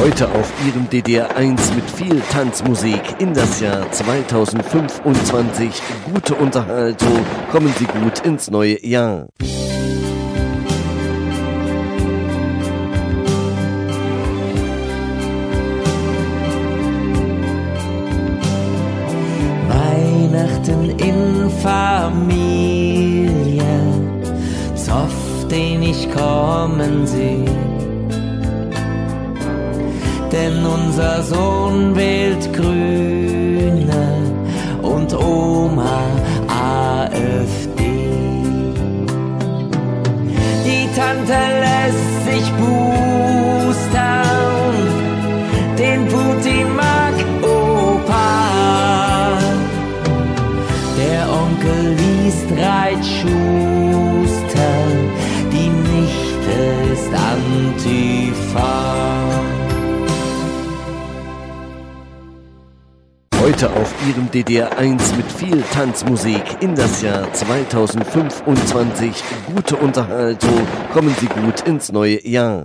Heute auf Ihrem DDR1 mit viel Tanzmusik in das Jahr 2025. Gute Unterhaltung, kommen Sie gut ins neue Jahr. Weihnachten in Familie, Zoff, den ich kommen seh. Denn unser Sohn wählt Grüne und Oma AfD. Die Tante lässt sich boostern, den Putin mag Opa. Der Onkel liest Reitschuster, die Nichte ist Antifa. Heute auf Ihrem DDR1 mit viel Tanzmusik in das Jahr 2025. Gute Unterhaltung, kommen Sie gut ins neue Jahr.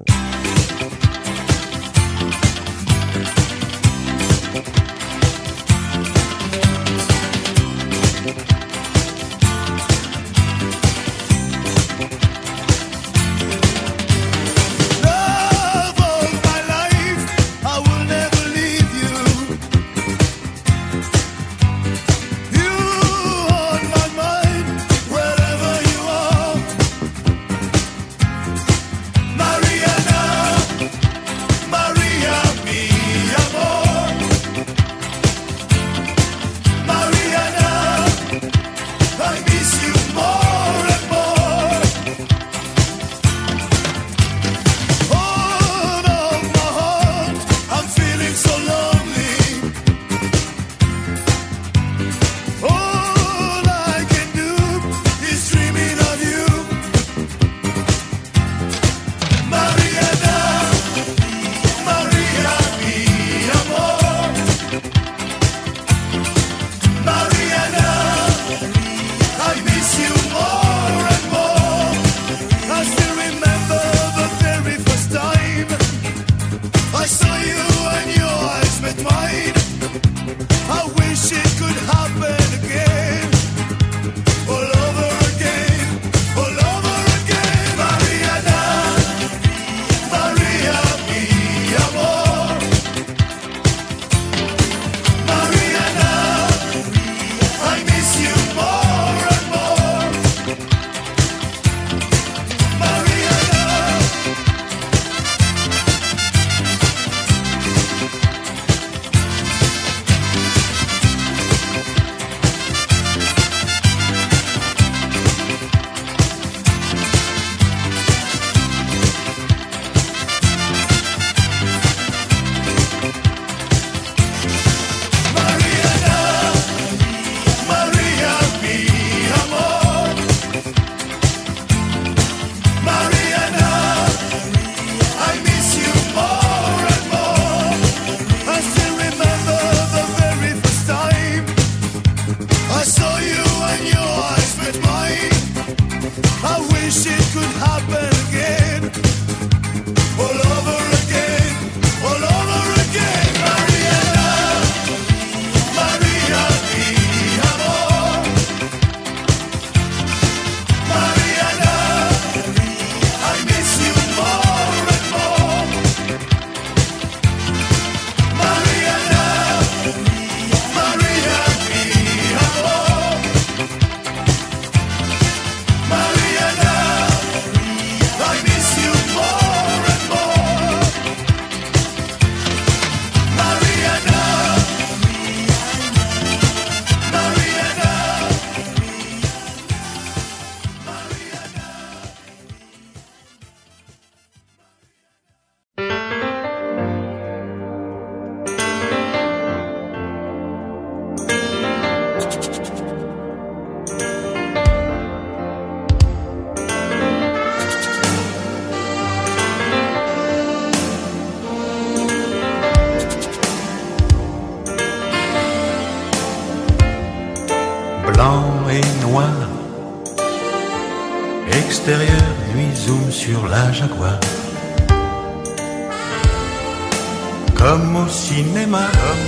Extérieur, nuit zoom sur la Jaguar. Comme au cinéma,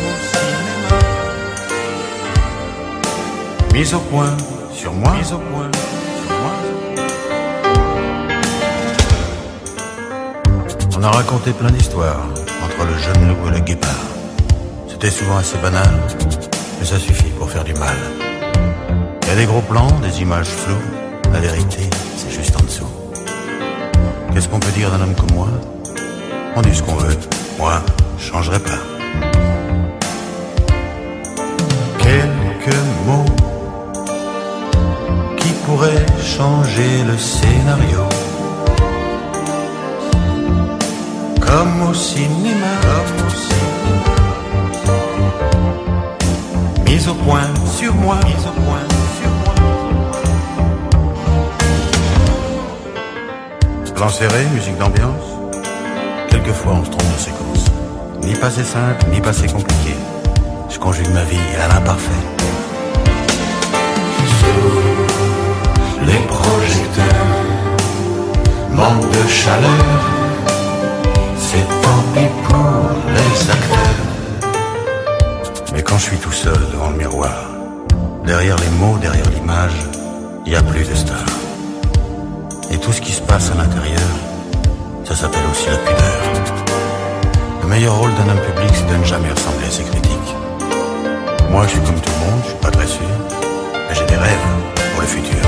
mise au point sur moi, On a raconté plein d'histoires entre le jeune loup et le guépard. C'était souvent assez banal, mais ça suffit pour faire du mal. Il y a des gros plans, des images floues, la vérité, c'est juste en dessous. Qu'est-ce qu'on peut dire d'un homme comme moi? On dit ce qu'on veut, moi, je changerai pas. Quelques mots qui pourraient changer le scénario. Comme au cinéma, mise au point sur moi, Plan serré, musique d'ambiance. Quelquefois on se trompe de séquence. Ni passé simple, ni passé compliqué. Je conjugue ma vie à l'imparfait. Sous les projecteurs, manque de chaleur. C'est tant pis pour les acteurs. Mais quand je suis tout seul devant le miroir, derrière les mots, derrière l'image, il n'y a plus de star. Et tout ce qui se passe à l'intérieur, ça s'appelle aussi la pudeur. Le meilleur rôle d'un homme public, c'est de ne jamais ressembler à ses critiques. Moi, je suis comme tout le monde, je suis pas très sûr, mais j'ai des rêves pour le futur.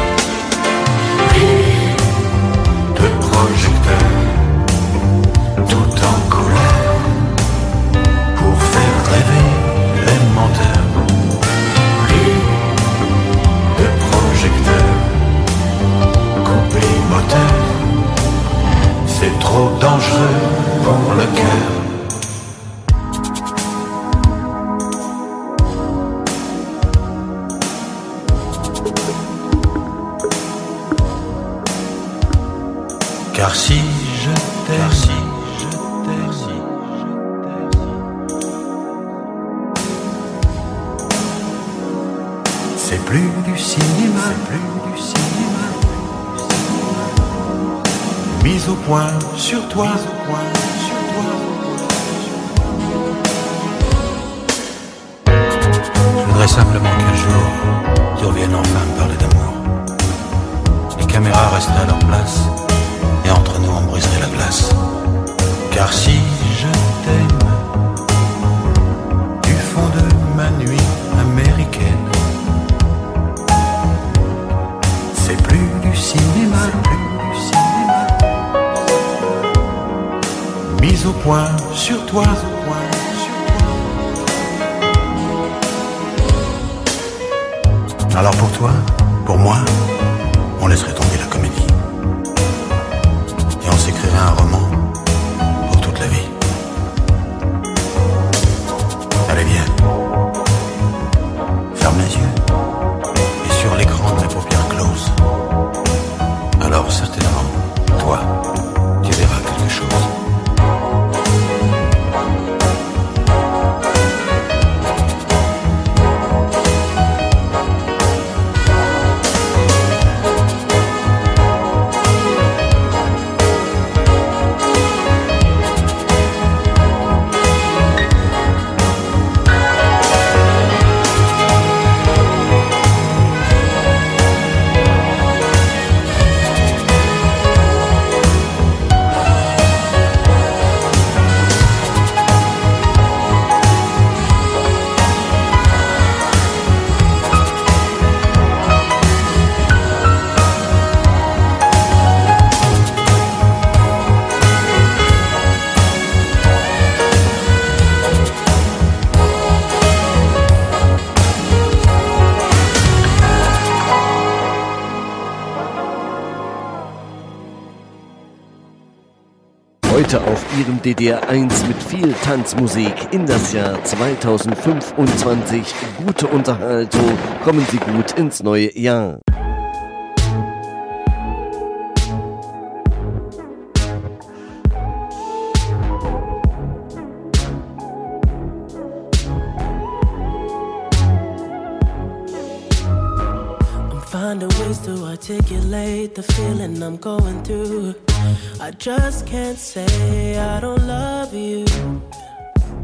De projecteurs, tout en couleur, pour faire rêver les menteurs. De projecteurs, coupés moteur, c'est trop dangereux pour le cœur. Car si je t'aime, c'est plus du cinéma, mise au point sur toi, Je voudrais simplement qu'un jour tu reviennes enfin me parler d'amour. Les caméras resteraient à leur place et entre nous on briserait la glace. Car si je t'aime du fond de ma nuit américaine, c'est plus du cinéma, mise au point sur toi, Alors pour toi, pour moi, on laisserait tomber la comédie et on s'écrirait un roman pour toute la vie. Allez, viens, ferme les yeux et sur l'écran de mes paupières closes, alors certainement, toi, tu verras quelque chose. Heute auf Ihrem DDR1 mit viel Tanzmusik in das Jahr 2025. Gute Unterhaltung, kommen Sie gut ins neue Jahr. Find a ways to articulate the feeling I'm going through. I just can't say I don't love you.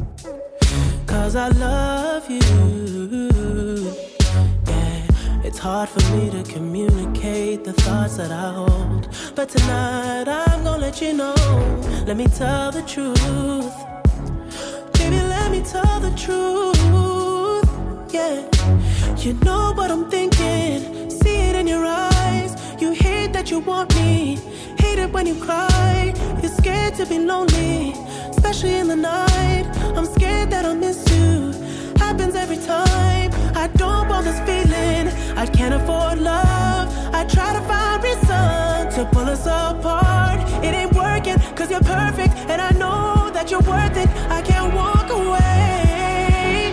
'cause I love you. Yeah, it's hard for me to communicate the thoughts that I hold, but tonight I'm gonna let you know. Let me tell the truth. Baby, let me tell the truth. Yeah, you know what I'm thinking. See it in your eyes. You hate that you want me. Hate it when you cry. You're scared to be lonely, especially in the night. I'm scared that I'll miss you. Happens every time. I don't want this feeling. I can't afford love. I try to find reason to pull us apart. It ain't working 'cause you're perfect, and I know that you're worth it. I can't walk away.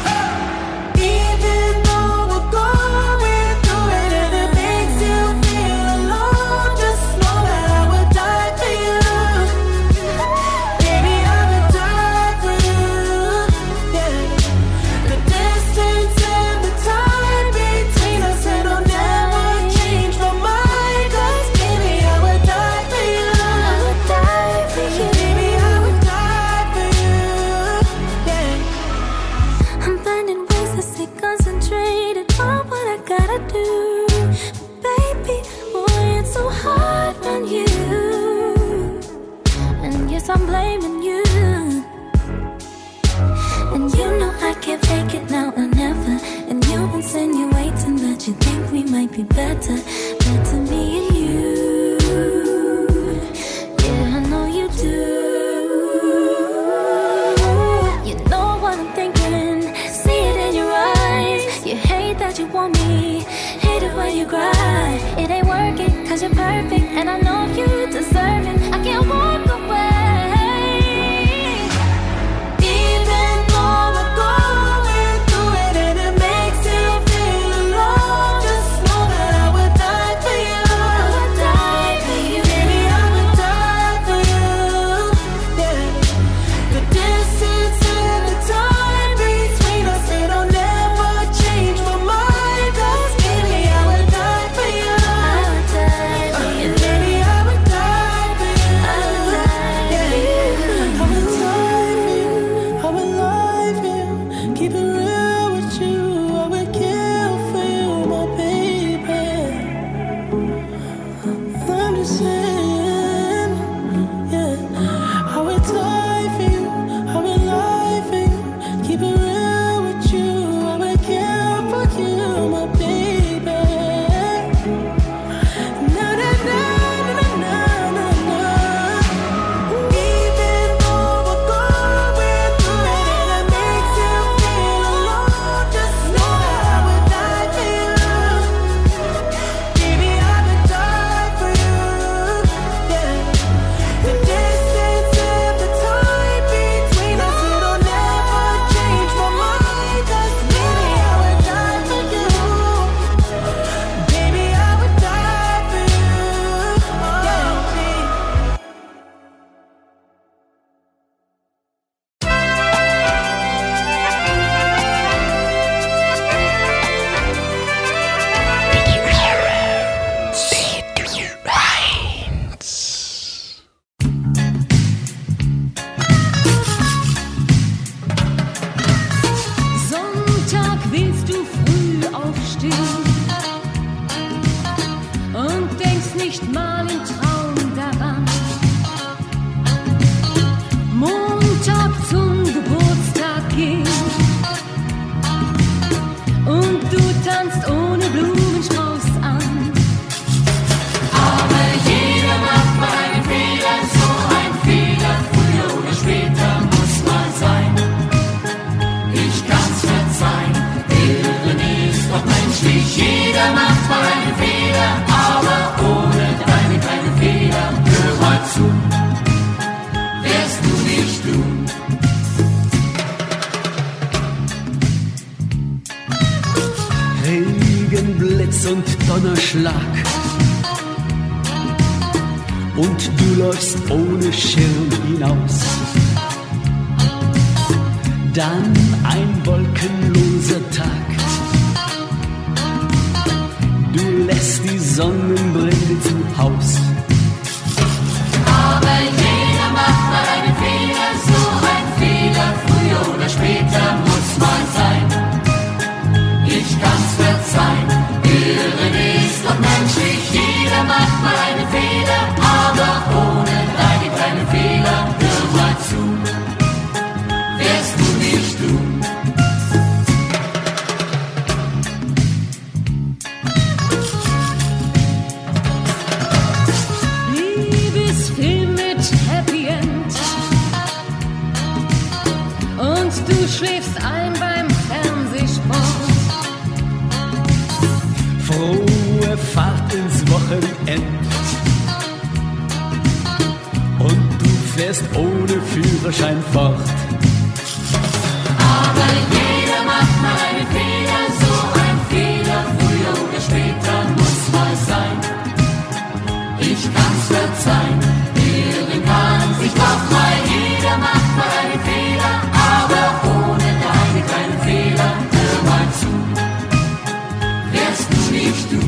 Even though we're going through it and it makes you feel alone, just know that I would die for you. Baby, I would die for you. Yeah. The distance and the time between us, it'll never change my mind. 'Cause baby, I would die for you. I would die for you. Baby, I would die for you. Yeah. I'm finding ways to stay concentrated on what I gotta do. Baby, boy, it's so hard on you. And yes, I'm blaming you. And you know I can't fake it now or never. And you're insinuating that you think we might be better. Better me and you. Yeah, I know you do. You know what I'm thinking. See it in your eyes. You hate that you want me. Hate it when you cry. It ain't working 'cause you're perfect, and I know you deserve it. I can't walk away. Even though we're going through it and it makes you feel alone, just know that I would die for you. I would die for you. Baby, I would die for you. Yeah. The distance and the time between us, it'll never change my mind. 'Cause baby, I would die for you. I would die for you. And baby, I would die for you. I would die for you. I would die for you. I would lie for you. Keep it real with you. I would kill for you, my baby. I'm just saying, yeah. I would die for you. I would lie for you. Keep it real with you. I would kill for you, my baby. Na na na na na na na. Even though we're going through it and it makes you feel alone, just know that I would die for you. Baby, I would die for you. Yeah. The distance and the time between us, it'll never change my mind. 'Cause baby, I would die for you. Baby, I would die for you. Sonntag willst du früh aufstehen und denkst nicht mal im Traum daran. Montag zum Geburtstag gehen und du tanzt ohne Blumenstrauß an. Aber jeder macht mal einen Fehler, so ein Fehler, früher oder später muss mal sein. Ich kann's verzeihen, irren ist doch menschlich, jeder macht mal einen Fehler, aber ohne deine kleine Fehler, hör mal zu, wärst du nicht du. Regen, Blitz und Donnerschlag. Und du läufst ohne Schirm hinaus. Dann ein wolkenloser Tag. Du lässt die Sonnenbrille zu Haus. Aber jeder macht mal einen Fehler, so ein Fehler, früher oder später und du schläfst ein beim Fernsehsport. Frohe Fahrt ins Wochenend und du fährst ohne Führerschein fort. Aber jeder macht mal einen Fehler, so ein Fehler, früher oder später muss mal sein. Ich kann's verzeihen, irren kann sich doch mal, jeder macht mal einen Fehler, aber ohne deine kleinen Fehler, hör mal zu, wärst du nicht du.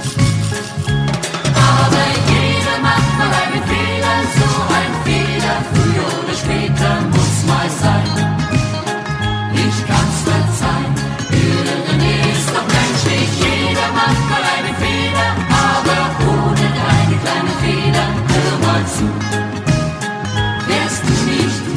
Aber jeder macht mal einen Fehler, so ein Fehler, früher oder später muss mal sein. Ich kann's verzeihen, irren ist doch menschlich, jeder macht mal einen Fehler, aber ohne deine kleinen Fehler, hör mal zu, wärst du nicht du.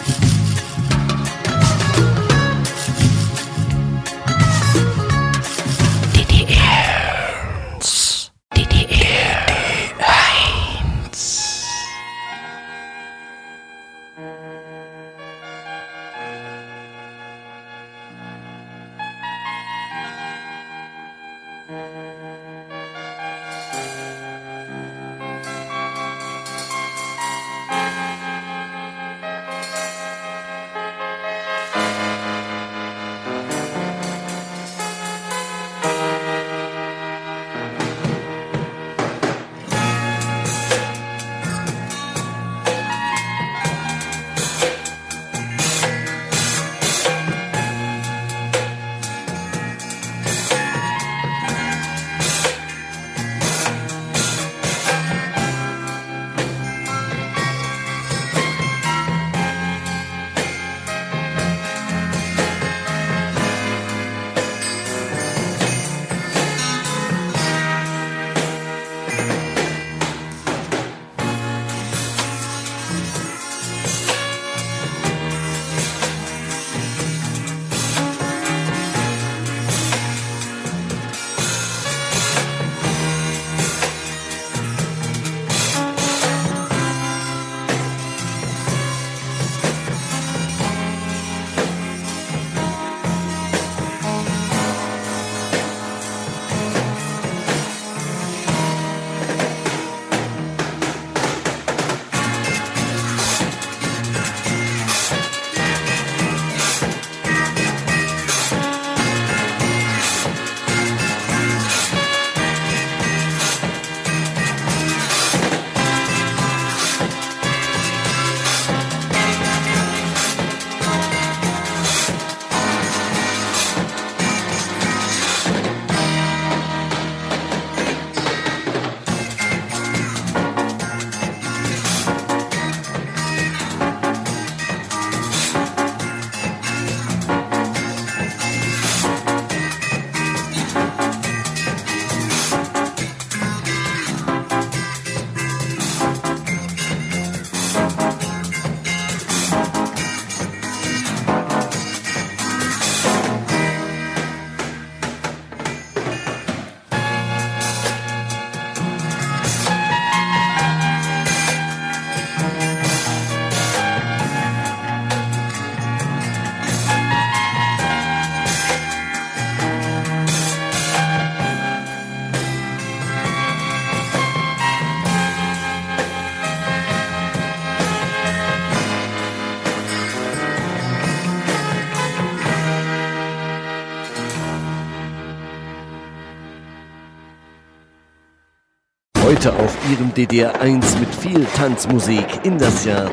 Heute auf Ihrem DDR1 mit viel Tanzmusik in das Jahr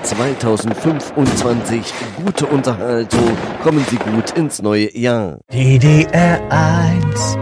2025. Gute Unterhaltung, kommen Sie gut ins neue Jahr. DDR1.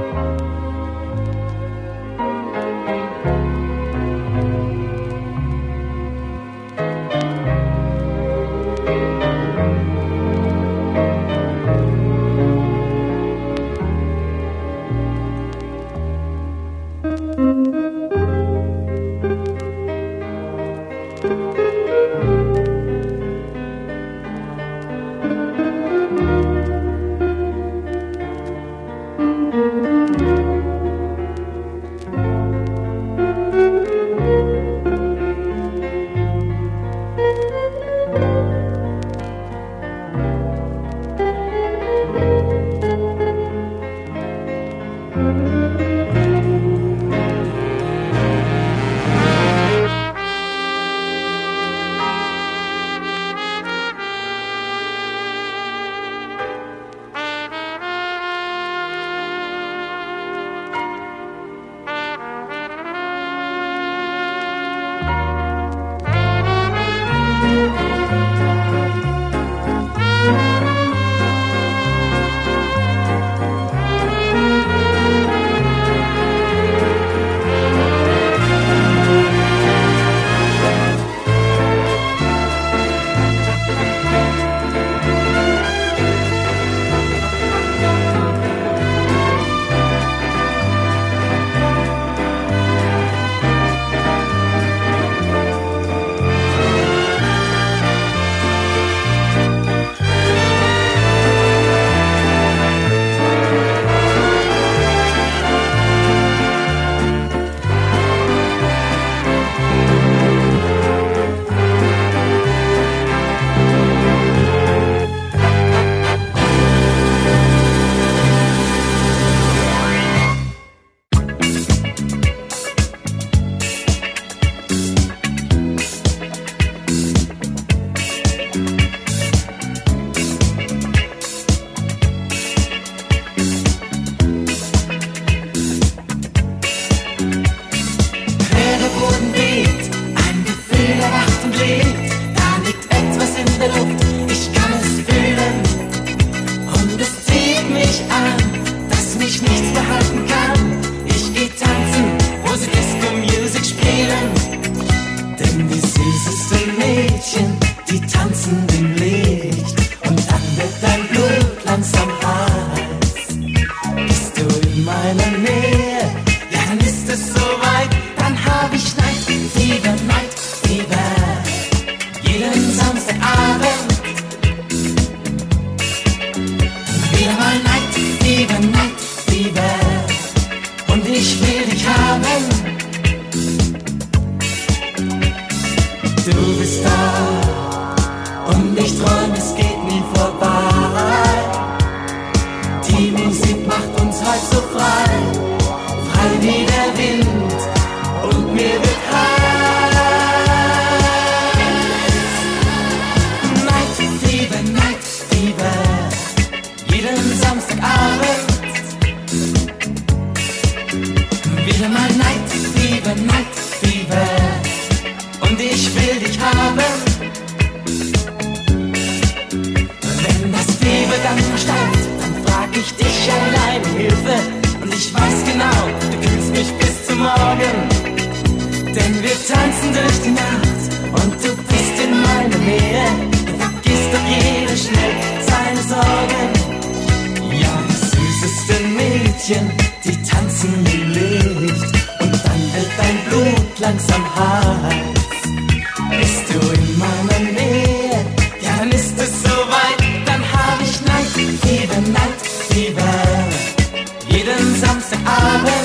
tanzen durch die Nacht und du bist in meiner Nähe. Du vergisst doch jeder schnell seine Sorgen. Ja, die süßesten Mädchen, die tanzen im Licht und dann wird dein Blut langsam heiß. Bist du in meiner Nähe, ja dann ist es soweit, dann hab ich Nightfieber, Nightfieber, jeden Samstagabend.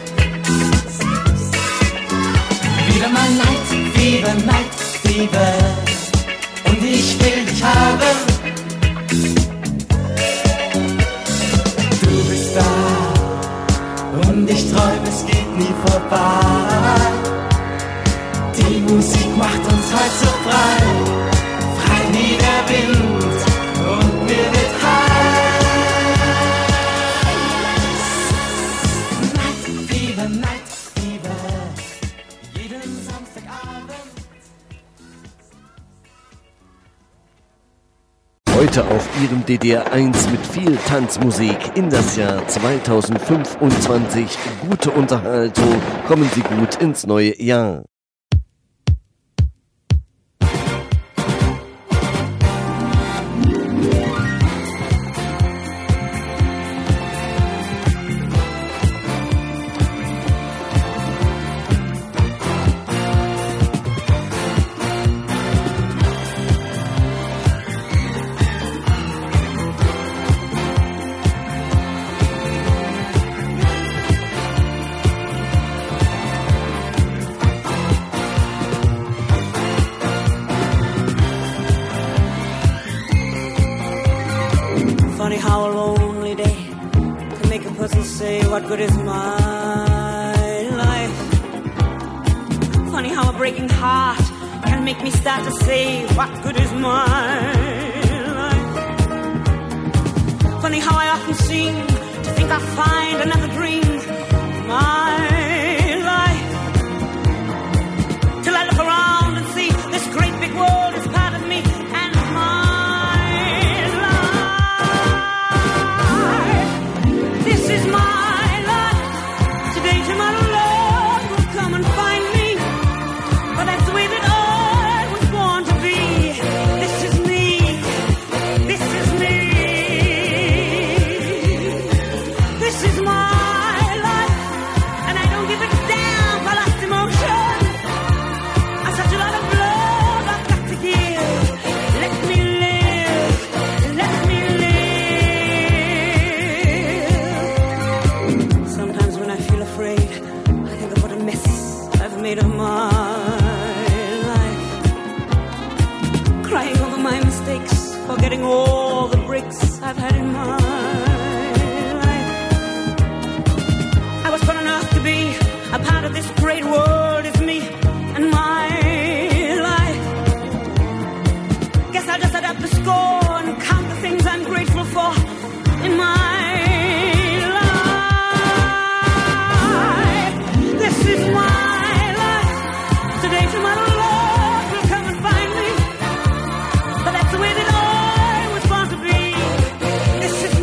Wieder mal Nightfieber, Nightfieber, und ich will dich haben. Du bist da und ich träume, es geht nie vorbei. Die Musik macht uns heute so frei, frei wie der Wind und mir wird heiß. Nightfieber, Nightfieber, jeden Samstagabend. Heute auf Ihrem DDR1 mit viel Tanzmusik in das Jahr 2025. Gute Unterhaltung, kommen Sie gut ins neue Jahr. Funny how a lonely day can make a person say, what good is my life? Funny how a breaking heart can make me start to say, what good is my life? Funny how I often seem to think I'll find another dream of my life, till I look around and see this great big world is part of me and my This is my life. Today, tomorrow, love will come and find me. But that's the way that I was born to be. This is me. This is me. This is my life. And I don't give a damn for lost emotion. I'm such a lot of love I've got to give. Let me live. Let me live. Sometimes when I feel afraid, I think of what a mess I've made of my life. Crying over my mistakes, forgetting all the breaks I've had in my life. I was put on earth to be a part of this great world. It's me and my life. Guess I'll just add up the score and count the things I'm grateful for in my This is my life. Today, tomorrow, love will come and find me. But that's the way that I was born to be. This is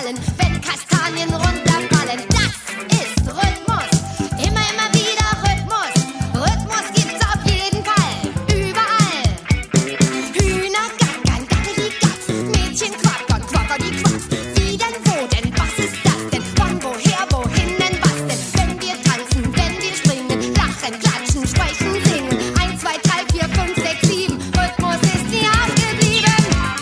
fallen, wenn Kastanien runterfallen. Das ist Rhythmus, immer, immer wieder Rhythmus. Rhythmus gibt's auf jeden Fall, überall. Hühner gackern, gackeli-gatz, Mädchen quackern, quackerdi-quacks. Wie denn, wo denn, was ist das denn? Wann, woher, wohin denn, was denn? Wenn wir tanzen, wenn wir springen, lachen, klatschen, sprechen, singen. 1, 2, 3, 4, 5, 6, 7. Rhythmus ist nie ausgeblieben.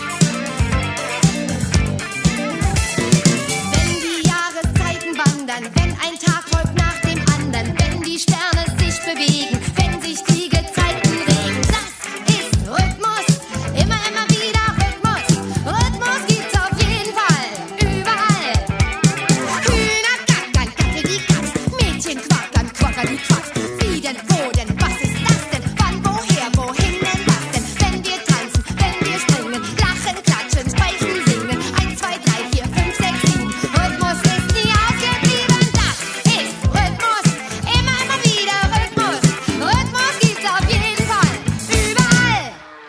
Wenn die Jahreszeiten wandern, wenn ein Tag folgt nach dem anderen, wenn die Sterne sich bewegen, wenn sich die Gezeiten regen. Das ist Rhythmus, immer, immer wieder Rhythmus. Rhythmus gibt's auf jeden Fall, überall. Hühner gackern, gackeli-gatz, Mädchen quackern, quackerdi-quacks. Wie denn, wo denn, was ist das denn? Wann, woher, wohin denn, was denn? Wenn wir tanzen, wenn wir springen, lachen, klatschen, sprechen, singen. 1, 2, 3, 4, 5, 6, 7. Rhythmus ist nie ausgeblieben. Das ist Rhythmus, immer, immer wieder Rhythmus. Rhythmus gibt's auf jeden Fall, überall.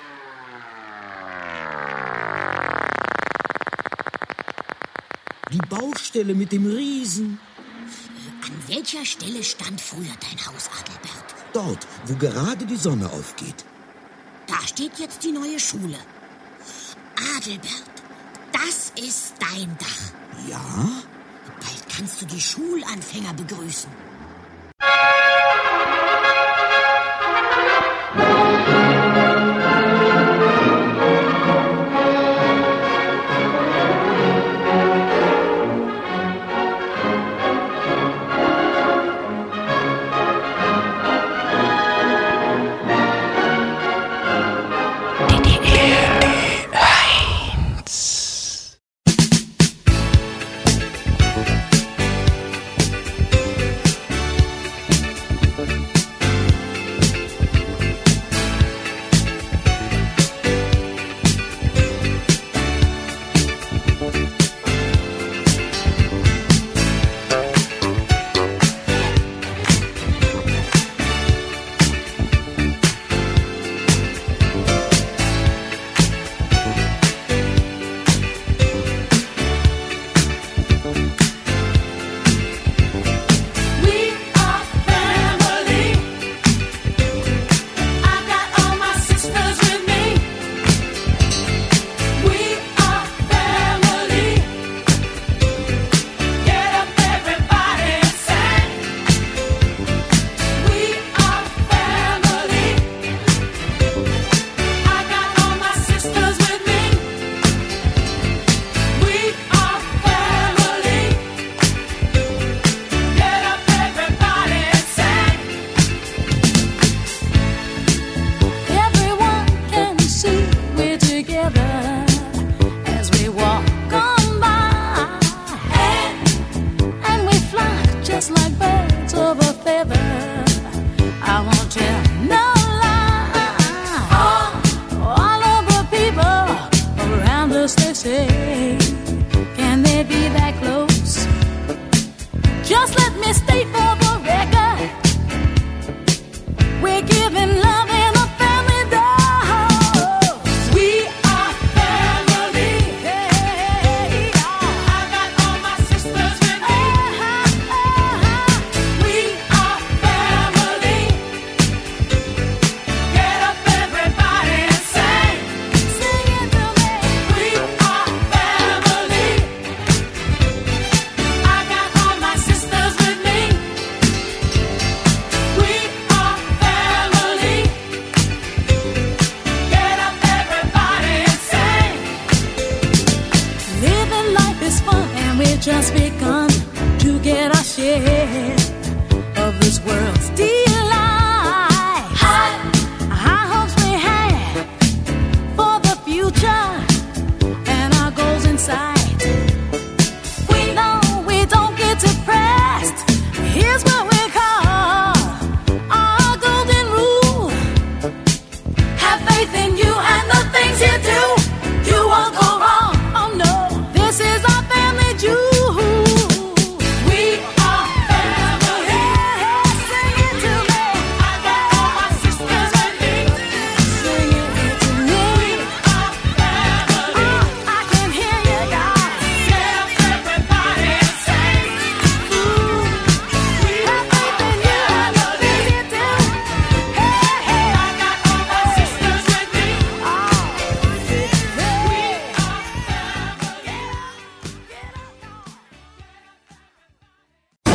Die Baustelle mit dem Riesen. An welcher Stelle stand früher dein Haus, Adelbert? Dort, wo gerade die Sonne aufgeht. Da steht jetzt die neue Schule. Adelbert, das ist dein Dach. Ja? Bald kannst du die Schulanfänger begrüßen.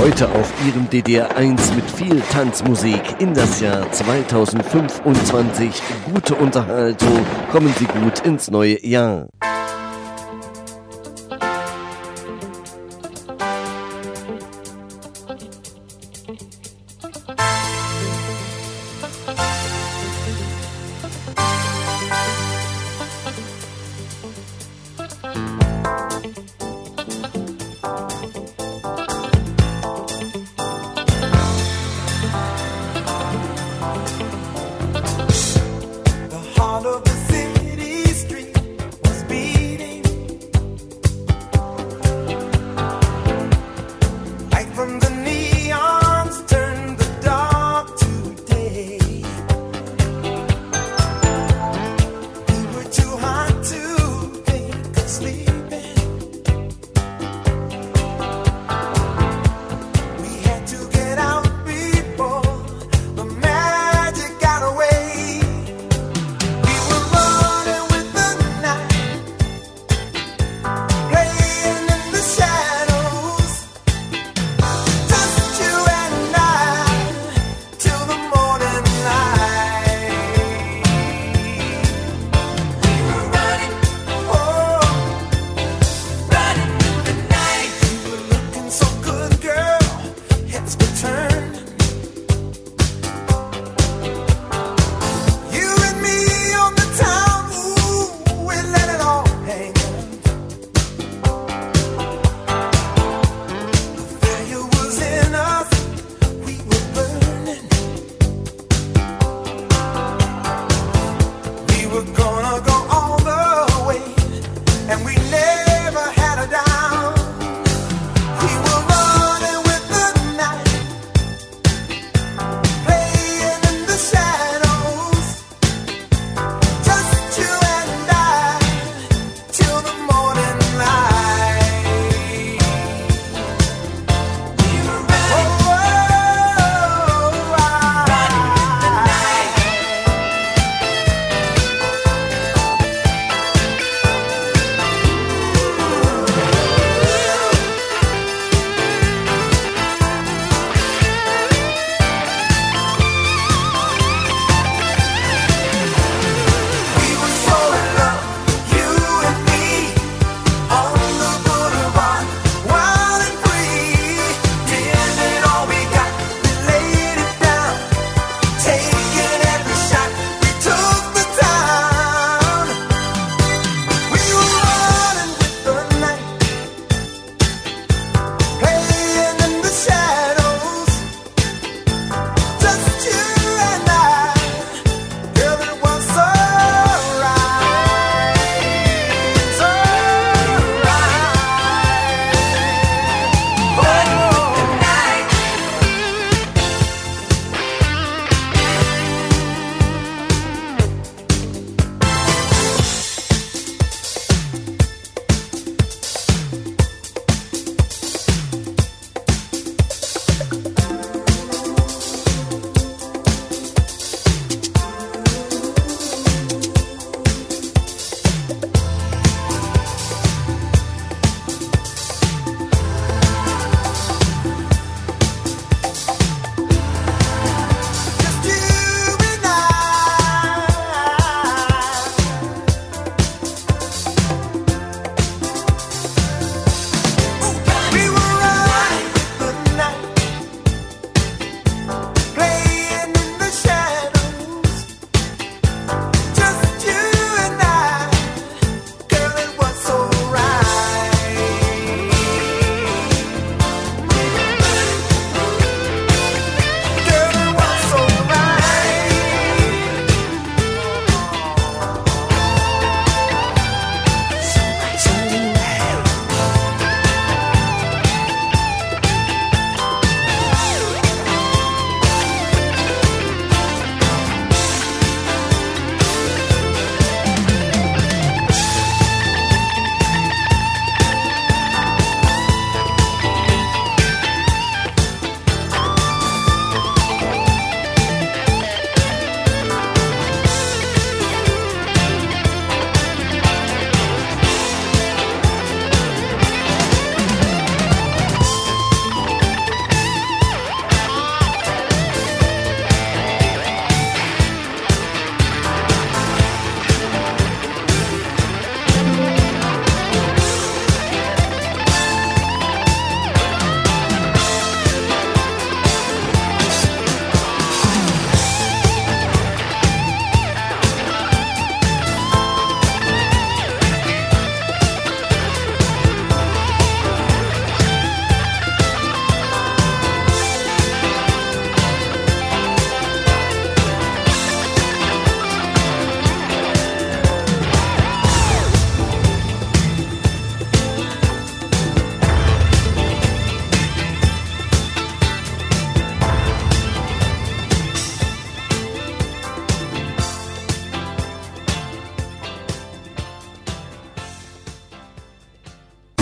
Heute auf Ihrem DDR1 mit viel Tanzmusik in das Jahr 2025. Gute Unterhaltung, kommen Sie gut ins neue Jahr. Heart of the city street must be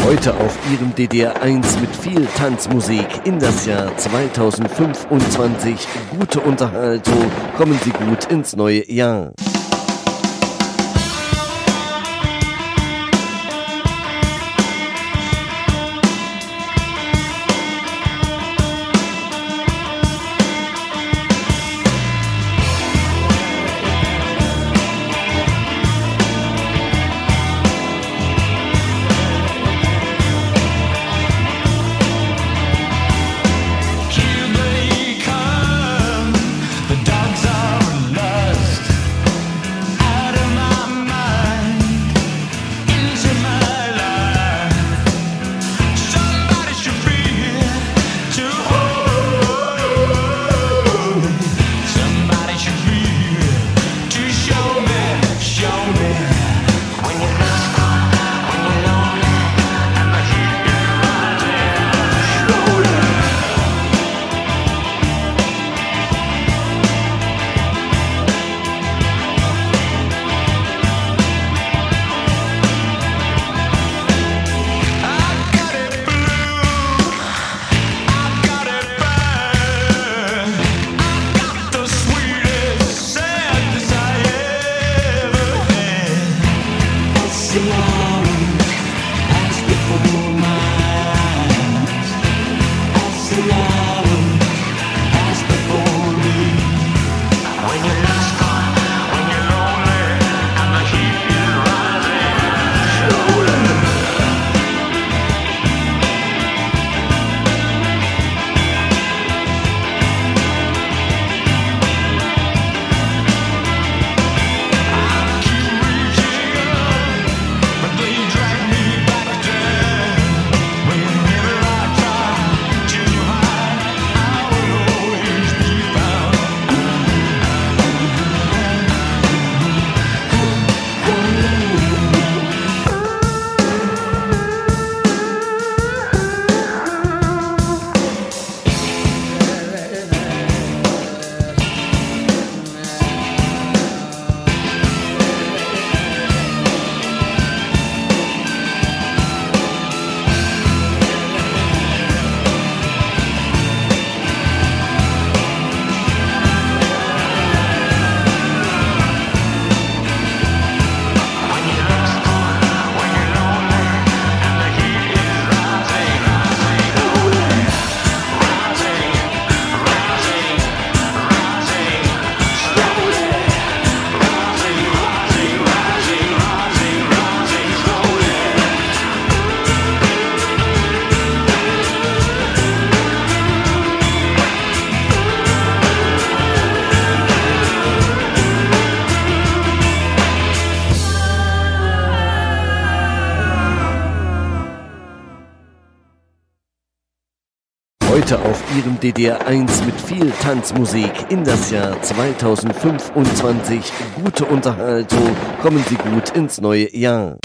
Heute auf Ihrem DDR1 mit viel Tanzmusik in das Jahr 2025. Gute Unterhaltung, kommen Sie gut ins neue Jahr. Heute auf Ihrem DDR1 mit viel Tanzmusik in das Jahr 2025. Gute Unterhaltung, kommen Sie gut ins neue Jahr.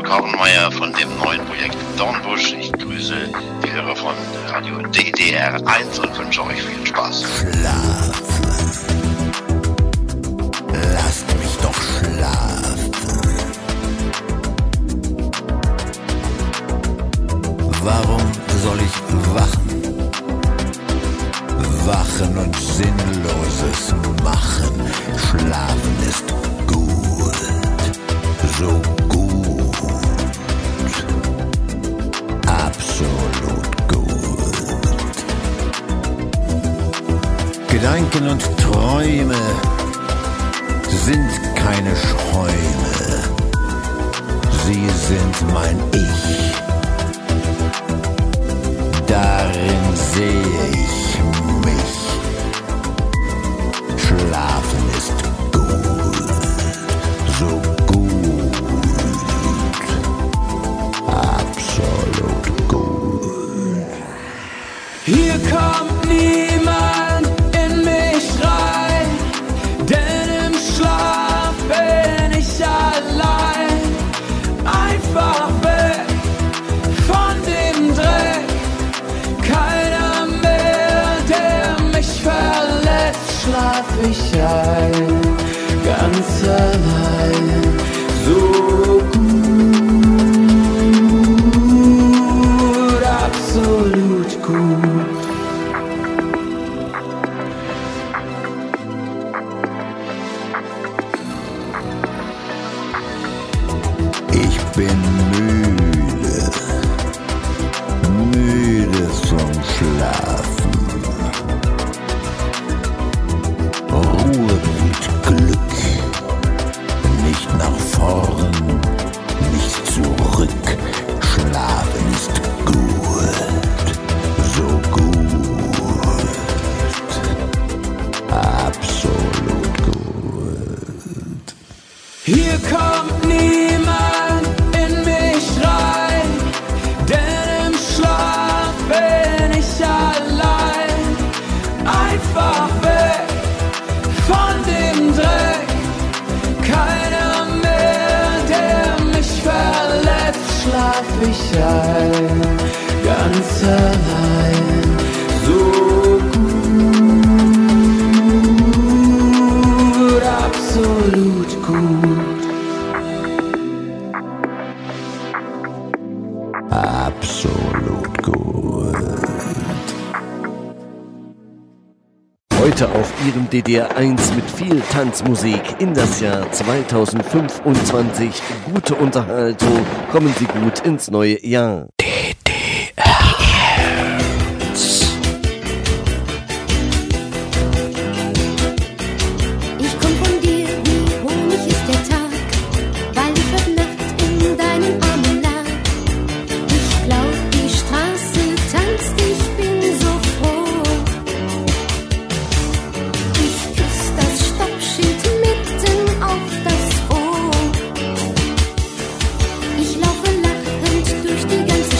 Kornmeier von dem neuen Projekt Dornbusch. Ich grüße die Hörer von Radio DDR 1 und wünsche euch viel Spaß. Schlafen. Lasst mich doch schlafen. Warum soll ich wachen? Wachen und Sinnloses machen. Schlafen ist gut, so gut, absolut gut. Gedanken und Träume sind keine Schäume, sie sind mein Ich. Darin sehe ich mich. Schlafen ist gut, so gut, absolut gut. Hier kommt niemand in mich rein, denn im Schlaf bin ich allein. Einfach weg von dem Dreck. Keiner mehr, der mich verletzt, schlaf ich ein, ganz allein, so gut, absolut gut. Ich bin müde, müde vom Schlafen. Ruhe bringt Glück, nicht nach vorn, nicht zurück. Schlafen ist gut, so gut, absolut gut. Hier kommt niemand in mich rein, denn im Schlaf bin ich allein. Einfach weg von dem Dreck. Keiner mehr, der mich verletzt, schlaf ich ein, ganz allein, so gut, absolut gut. Absolut gut. Heute auf Ihrem DDR1 mit viel Tanzmusik in das Jahr 2025. Gute Unterhaltung, kommen Sie gut ins neue Jahr. Ich komm von dir, wie Honig ist der Tag, weil ich heute Nacht in deinen Armen lag. Ich glaub, die Straße tanzt, ich bin so froh. Ich küss das Stoppschild mitten auf das Ohr. Ich laufe lachend durch die ganze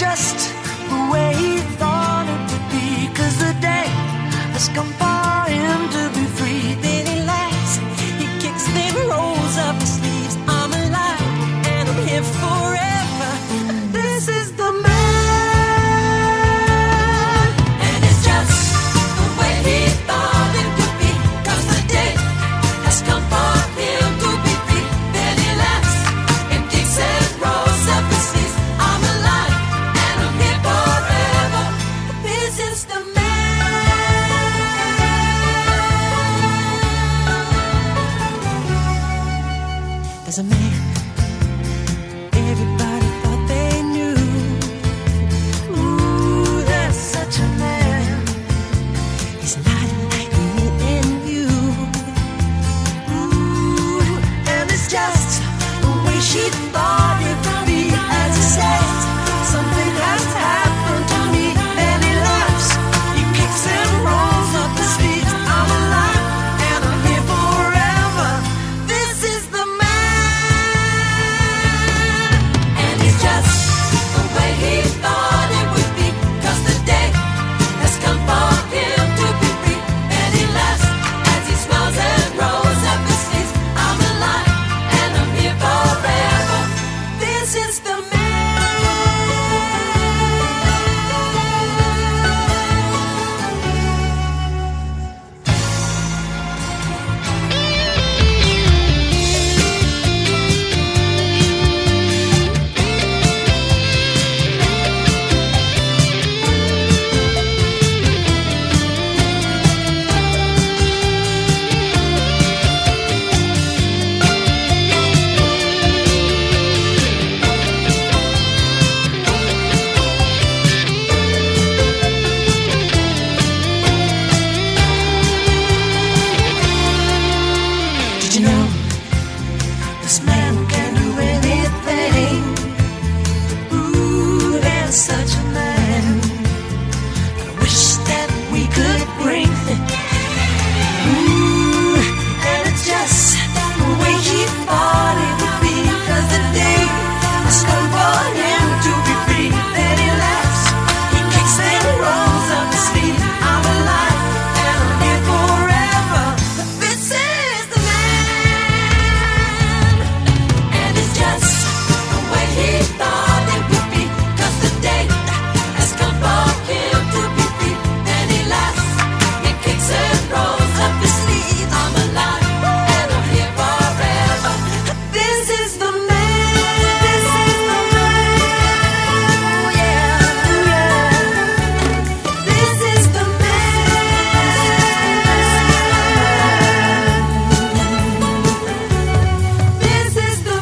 just the way he thought it would be. 'Cause the day has come for him to be free. Then he laughs, he kicks, then rolls up his sleeves. I'm alive and I'm here forever. This is the man, and it's just the way he thought it would be. 'Cause the day has come for him to be free. Then he laughs and kicks and rolls up his sleeves. I'm alive and I'm here forever. This is the man. There's a man everybody thought they knew. Ooh, there's such a man. He's not like me and you. Ooh, and it's just the way she thought it would be. As he says, something has happened to me. And he laughs, he kicks and rolls up his sleeves. I'm alive and I'm here forever. This is the man, and he's just the way he thought it would be. 'Cause the day has come for him to be free. And he laughs as he smiles and rolls up his sleeves. I'm alive and I'm here forever. This is the man. Did you know this man can do anything? Ooh, there's such a man that I wish that we could bring. Ooh, and it's just the way he thought it would be. 'Cause the day has come for him to be free. Then he laughs, he kicks and rolls up his sleeve. I'm alive and I'm here forever. This is the man, and it's just the way he thought it would be. 'Cause the day has come for him to be free. Then he laughs, he kicks and rolls up his sleeve. I'm alive and I'm here forever. This is the man. This is the man. Oh yeah, yeah. This is the man. This is the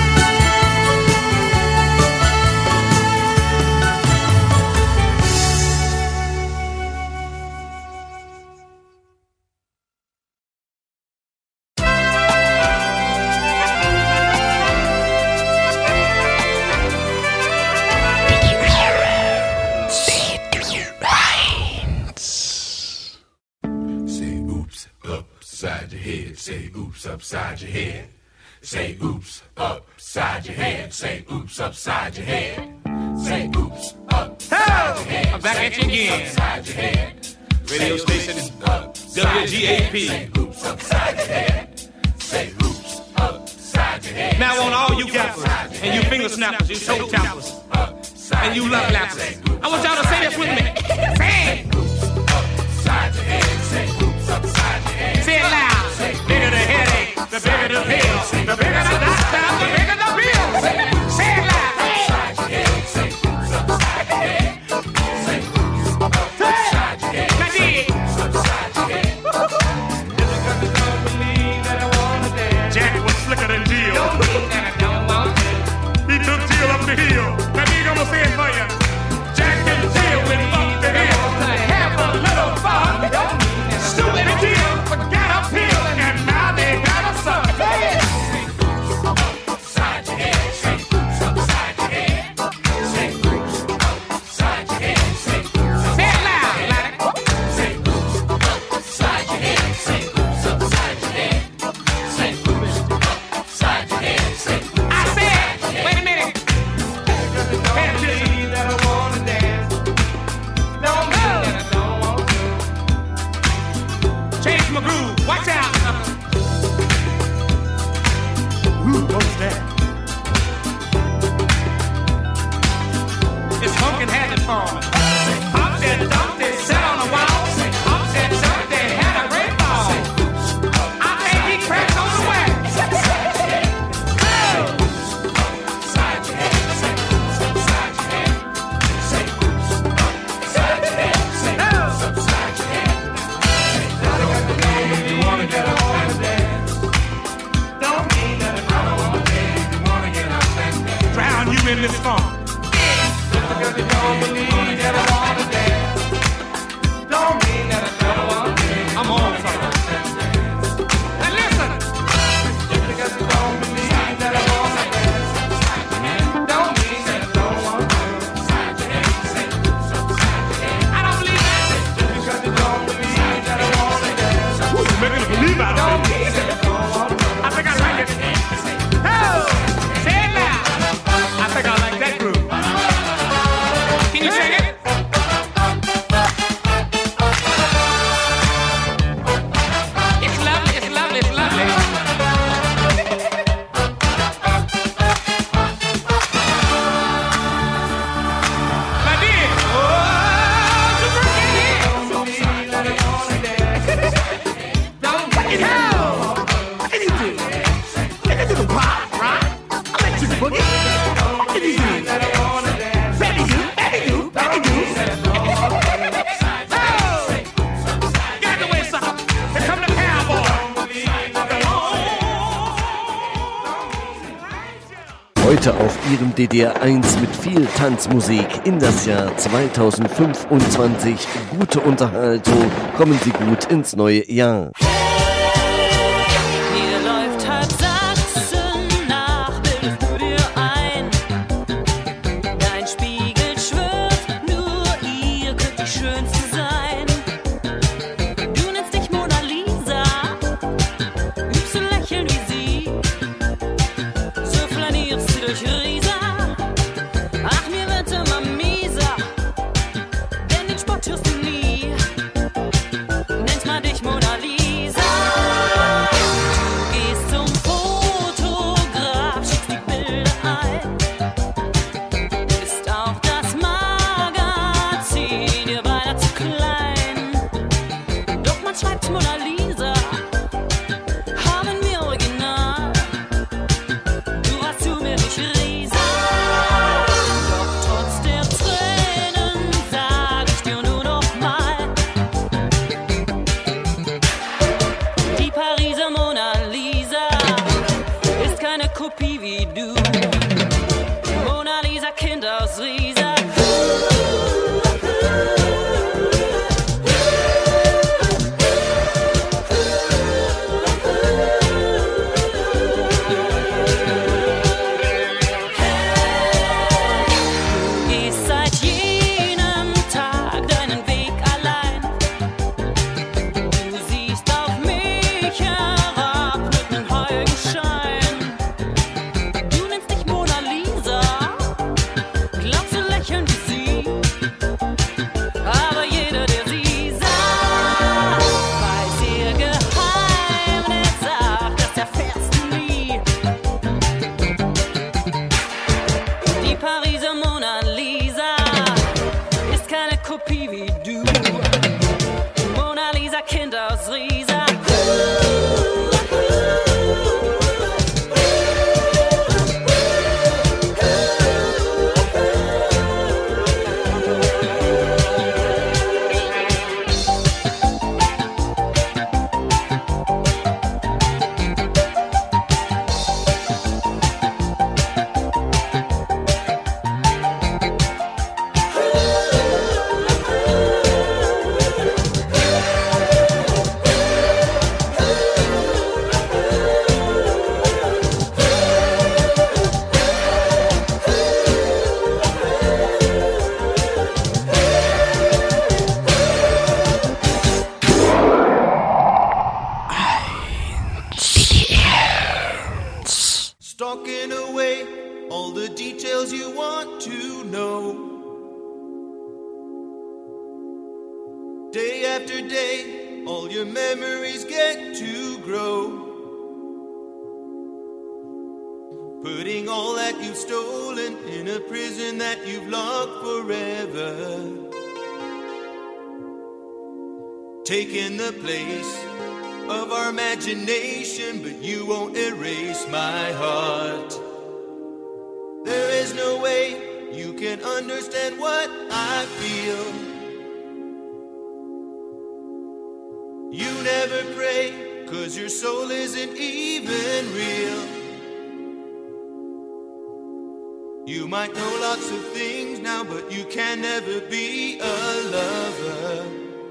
Say oops upside your head. Say oops upside your head. Say oops upside your head. Say oops upside your head. Say oops upside your head. I'm back at you again. Upside your head. Radio station is WGAP. Say oops upside your head. Say oops upside your head. Now on all you gappers and you finger snappers, you toe tappers, and you love lappers, I want y'all to say this with me. Say it. Upside your head. Say oops upside your head. Say it loud. The bigger the headache, the bigger the pill. The bigger the doctor, the bigger the bill. Say it loud. Upside your head. Say oops upside your head. Say oops upside your head. Now dig it. Upside your head. Jack was slicker than Jill. He took Jill up the hill. Now dig, I'm gonna say it for you. Jack and Jill went up the hill. I think I like it. Oh, say it loud. I think I like that groove. Can you check it? It's lovely, it's lovely, it's lovely. My dear, oh, to bring it in. Don't break it down. What can you do? Can you do the pop, right? I'll let you boogie. What can you do? Betty do, Betty do, Betty do. Oh, get the way, sucker. Here come the cowboy. Heute auf Ihrem DDR1 mit viel Tanzmusik in das Jahr 2025. Gute Unterhaltung, kommen Sie gut ins neue Jahr. Hier läuft halb Sachsen nach, bildest du dir ein. Dein Spiegel schwört, nur ihr könnt die Schönste sein. Du nennst dich Mona Lisa, übst du lächeln wie sie. So flanierst du durch Riesa, ach mir wird immer mieser, denn den Spott hörst du nie. Nennst mal dich Mona Lisa. Du gehst zum Fotograf, schickst die Bilder ein. Ist auch das Magazin dir beinahe zu klein. Doch man schreibt Mona Lisa, haben wir original. Du warst zu mir nicht Riesa. Doch trotz der Tränen sag ich dir nur noch mal: Die Pariser Mona Lisa ist keine Kopie wie du. Mona Lisa, Kind aus Riesa. Du gehst seit jenem Tag deinen Weg allein. Du siehst auf mich herab mit nem Heiligenschein. Du nennst dich Mona Lisa, glaubst du lächeln wie sie. Aber jeder, der sie sah, weiß ihr Geheimnis, ach, das erfährst du nie. Die Pariser Mona Lisa ist keine Kopie wie du. Mona Lisa, Kind aus Riesa. Stalking away all the details you want to know. Day after day, all your memories get to grow. Putting all that you've stolen in a prison that you've locked forever. Taking the place of our imagination, but you won't erase my heart. There is no way you can understand what I feel. You never pray, 'cause your soul isn't even real. You might know lots of things now, but you can never be a lover.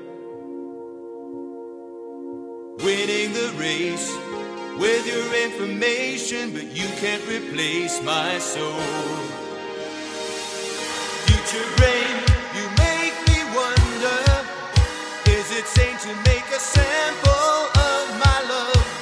Winning the race with your information, but you can't replace my soul. Future brain, you make me wonder, is it sane to make a sample of my love?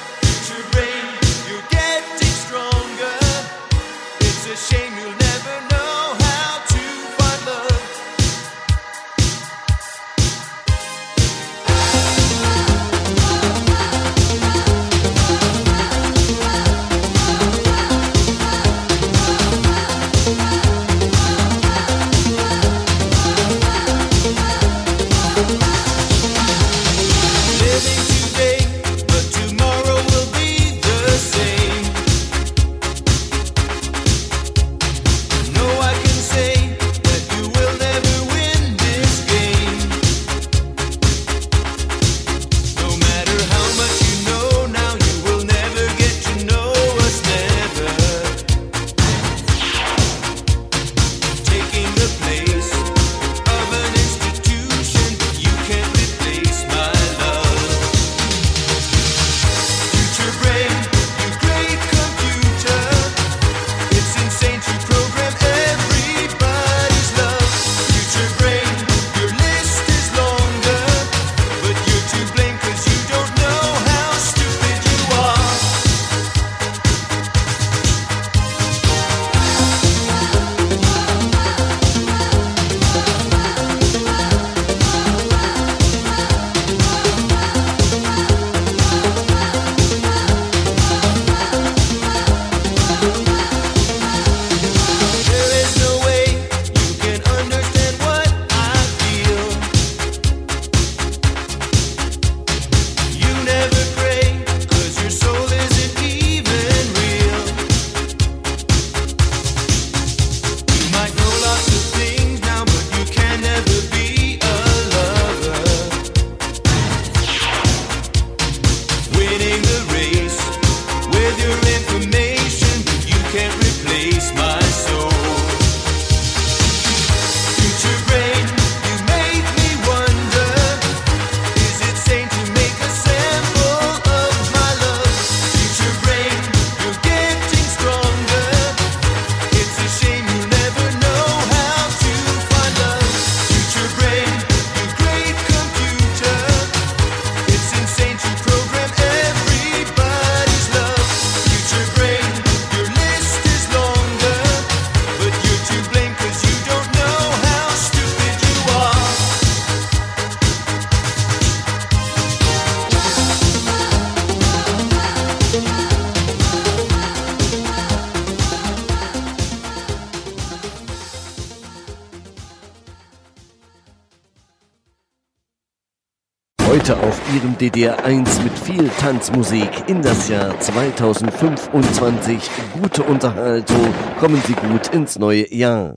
Heute auf Ihrem DDR1 mit viel Tanzmusik in das Jahr 2025. Gute Unterhaltung, kommen Sie gut ins neue Jahr.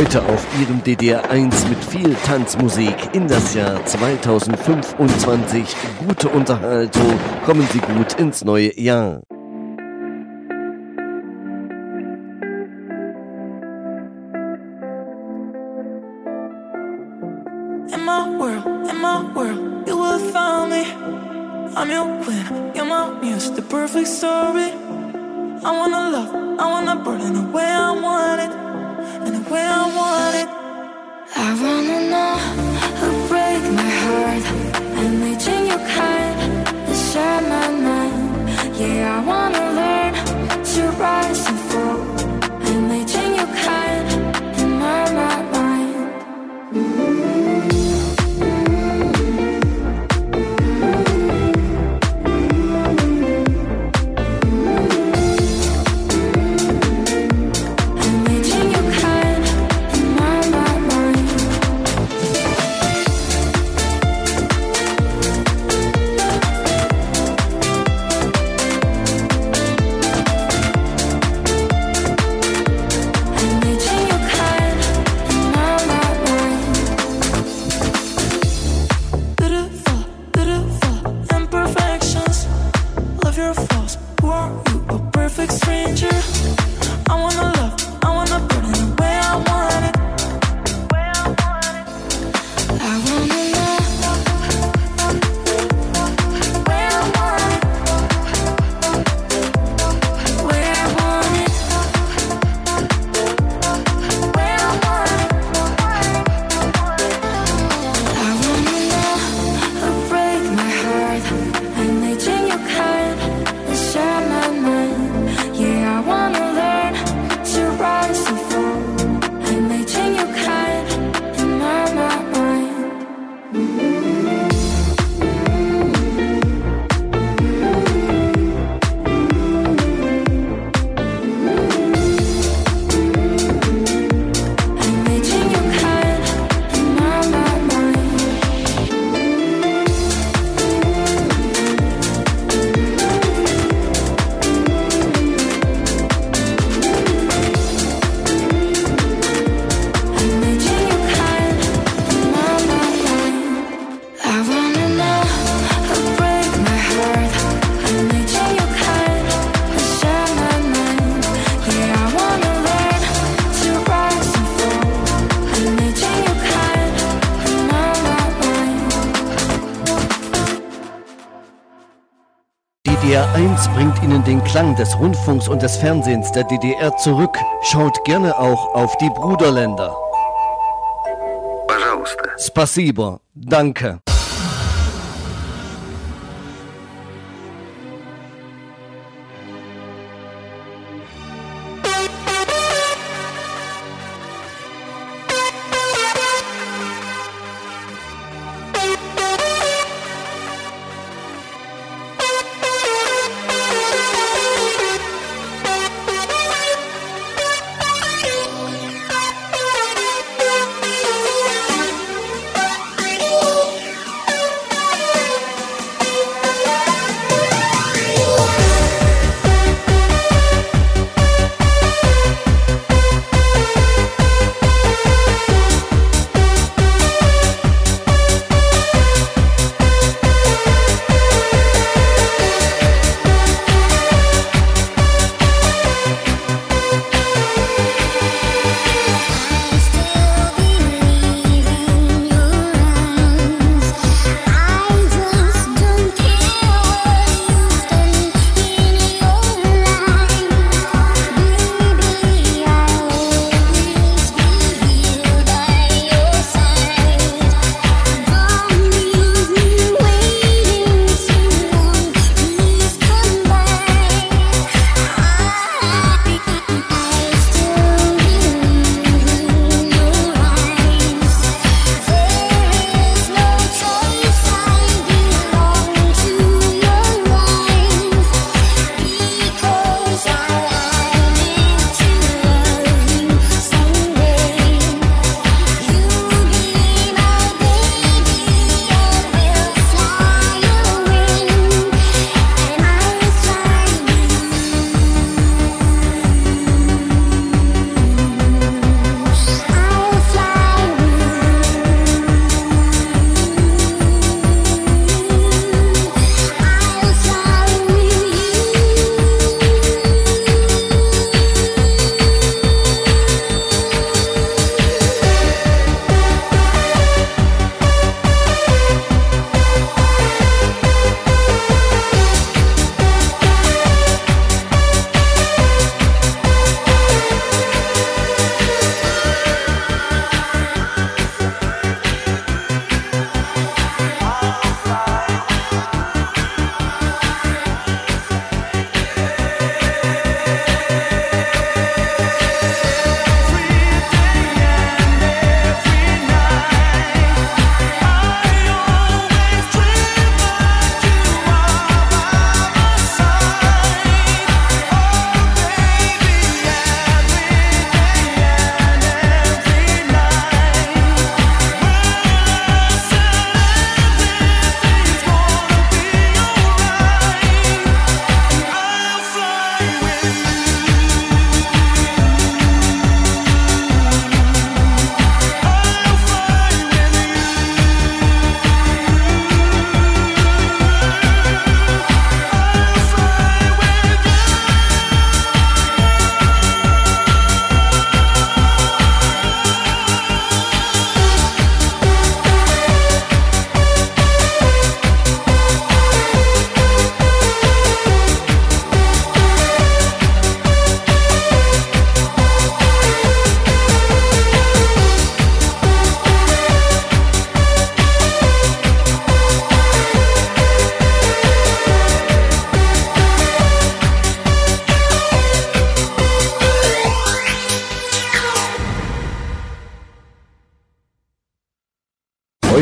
Heute auf Ihrem DDR1 mit viel Tanzmusik in das Jahr 2025. Gute Unterhaltung, kommen Sie gut ins neue Jahr. In my world, you will find me. I'm your queen, you're my muse, the perfect story. I wanna love, I wanna burn in the way I want it, in the way I want it. I wanna know who break my heart and they change your kind to share my mind. Yeah, I wanna learn to rise and fall and they change your kind in my mind. DDR1 bringt Ihnen den Klang des Rundfunks und des Fernsehens der DDR zurück. Schaut gerne auch auf die Bruderländer. Пожалуйста. Спасибо. Danke.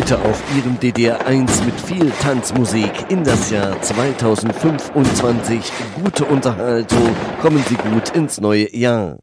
Heute auf Ihrem DDR1 mit viel Tanzmusik in das Jahr 2025. Gute Unterhaltung, kommen Sie gut ins neue Jahr.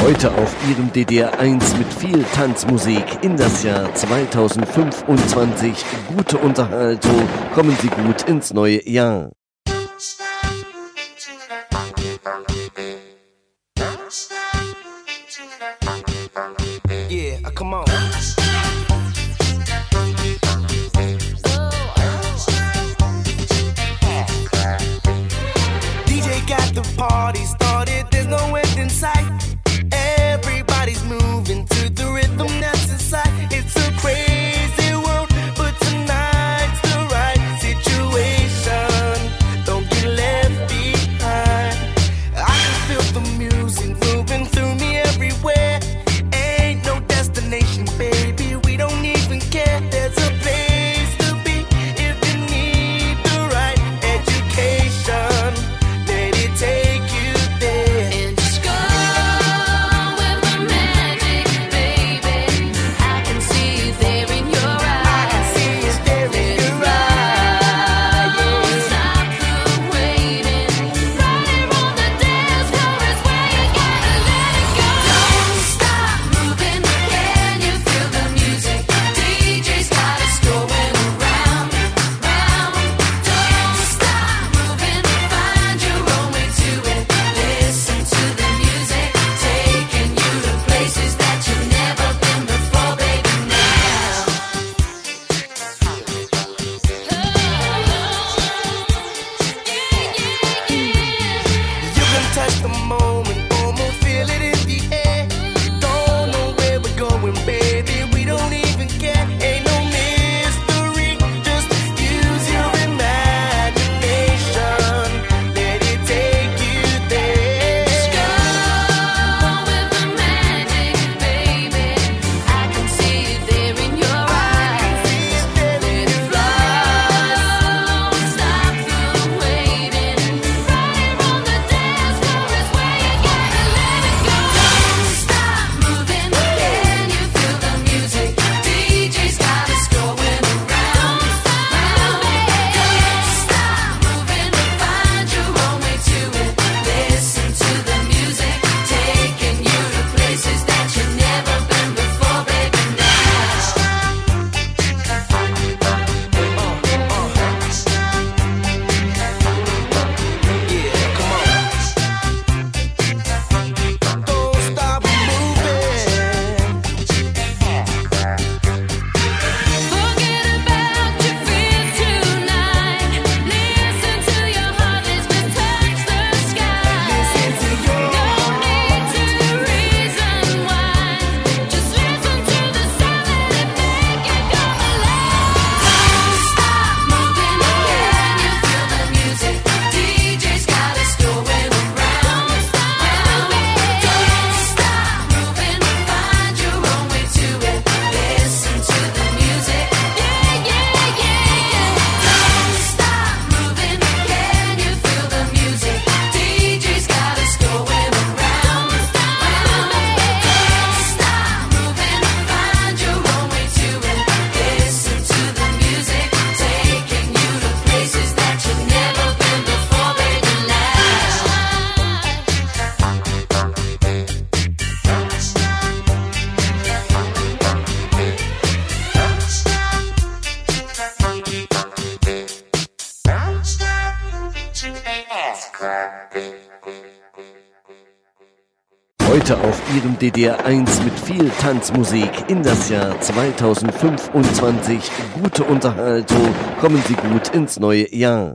Heute auf Ihrem DDR1 mit viel Tanzmusik in das Jahr 2025. Gute Unterhaltung, kommen Sie gut ins neue Jahr. Yeah, come on. DJ got the party started, there's no end in sight. Everybody's moving to the rhythm that's inside. It's a crazy world, but tonight's the right situation. Don't get left behind. I can feel the music moving through me everywhere. Ain't no destination, baby, we don't even care. There's a place to be if you need the right education. Let it take you there. And just go with the magic, baby. I can see it there in your eyes. I can see it there in your eyes. Don't stop the waiting. Right on the dance floor is where you gotta let it go. Don't stop moving. Can you feel the music? DJ's got us going around, round. Don't stop moving. Find your own way to it. Listen to the music, taking you to places that you've never been before, baby. You can touch the moment, almost feel it in the air. Don't know where we're going, baby, we don't even care. Ain't no mystery, just use your imagination. Let it take you there. Just go with the magic, baby. I can see it there in your eyes. Let it fly. Don't stop the waiting. Right on the dance floor is where you gotta let it go. Don't stop moving. Can you feel the music? DJ's got us going around, round. Don't stop moving. Find your own way to it. Listen to the music, taking you to places that you've never been before, baby. Don't stop moving. Forget about your fears tonight. Listen to your heart, let's just touch the sky. No need to reason why. Just listen to the sound, let it make you come alive. Don't stop moving. Can you feel the music? DJ's got us going around, round. Don't stop moving. Find your own way to it. Listen to the music. Yeah, yeah, yeah. Don't stop moving. Can you feel the music? DJ's got us going around, round. Don't stop moving. Find your own way to it. Listen to the music, taking you to places that you've never been before, baby. Heute auf Ihrem DDR1 mit viel Tanzmusik in das Jahr 2025. Gute Unterhaltung, kommen Sie gut ins neue Jahr.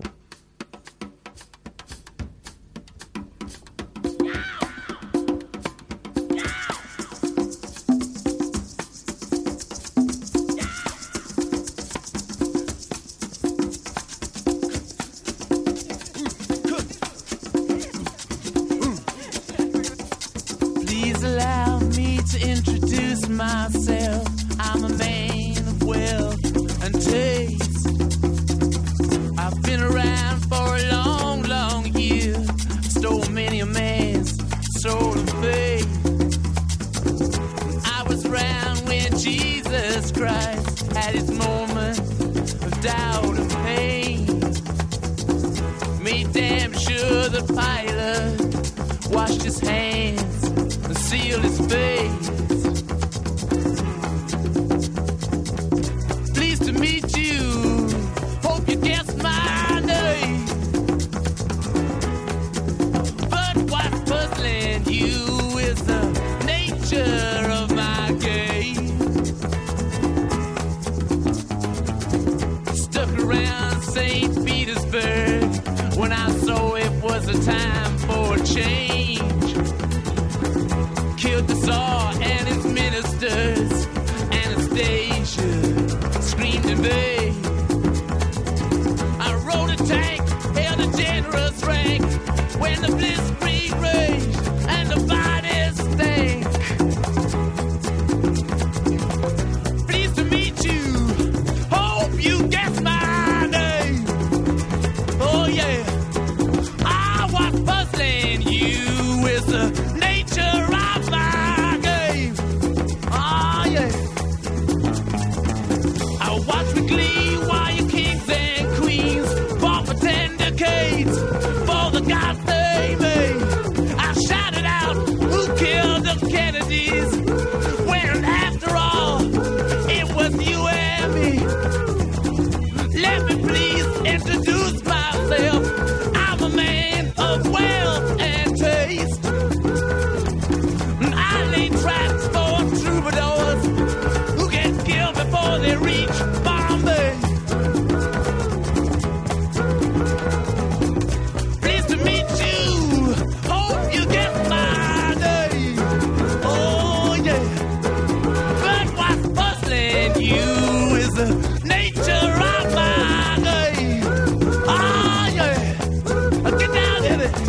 Please allow me to introduce myself. I'm a man of wealth and taste. I've been around for a long, long year. Stole many a man's soul and faith. I was around when Jesus Christ had his moment of doubt and pain. Made damn sure the pilot washed his hands and conceal his face. Pleased to meet you. Hope you guessed my name. But what's puzzling you is the nature of my game. Stuck around St. Petersburg when I saw it was a time for a change. Killed the Tsar and his ministers. Anastasia screamed in vain. I rode a tank, held a generous rank when the blitzkrieg raged and the bodies stank. Pleased to meet you. Hope you guessed my name. Oh yeah. I was puzzling you with the nature of my game. Oh yeah. I watch with glee while you kings and queens fought for 10 decades for the gods they made. I shouted out, who killed the Kennedys? When after all, it was you and me. Let me please introduce myself. I'm a man of wealth and taste. I lay traps for troubadours who get killed before they reach Bombay. Pleased to meet you. Hope you get my name. Oh yeah. But what's puzzling you is the nature of my game. Oh yeah. Get down in it.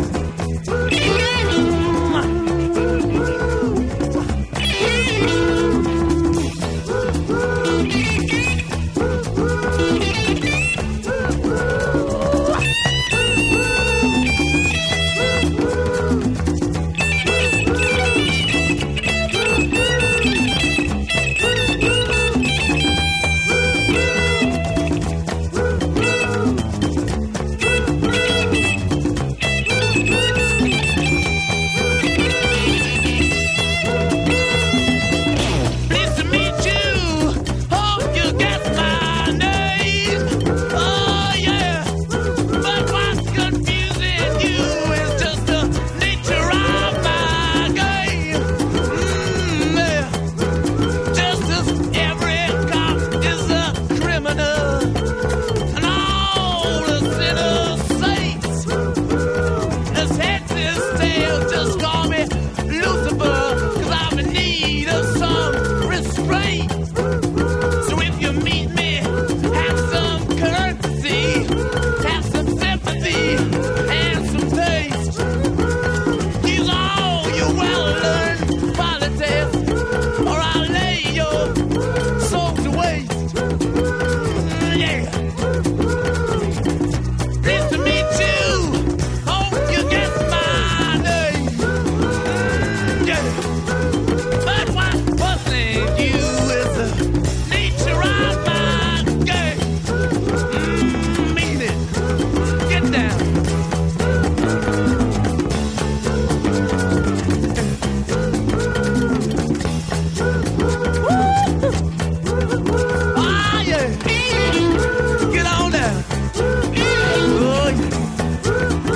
Pleased to meet you. Hope you guessed my name. Oh yeah. But what's confusing you is just the nature of my game. Yeah. Just as every cop is a criminal, and all the sinners saints. As heads is tails, just call me Lucifer, 'cause I'm in need of some restraint. So if you meet me, have some courtesy, have some sympathy, and some taste. Use all your well-learned politics, or I'll lay your soul to waste. Yeah. Pleased to meet you. Hope you guessed my name. Yeah. But what's puzzling you is the nature of my game. Mean it. Get down. Ah yeah. Get on down. Oh yeah.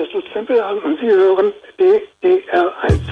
Crystal Sample und Sie hören DDR1.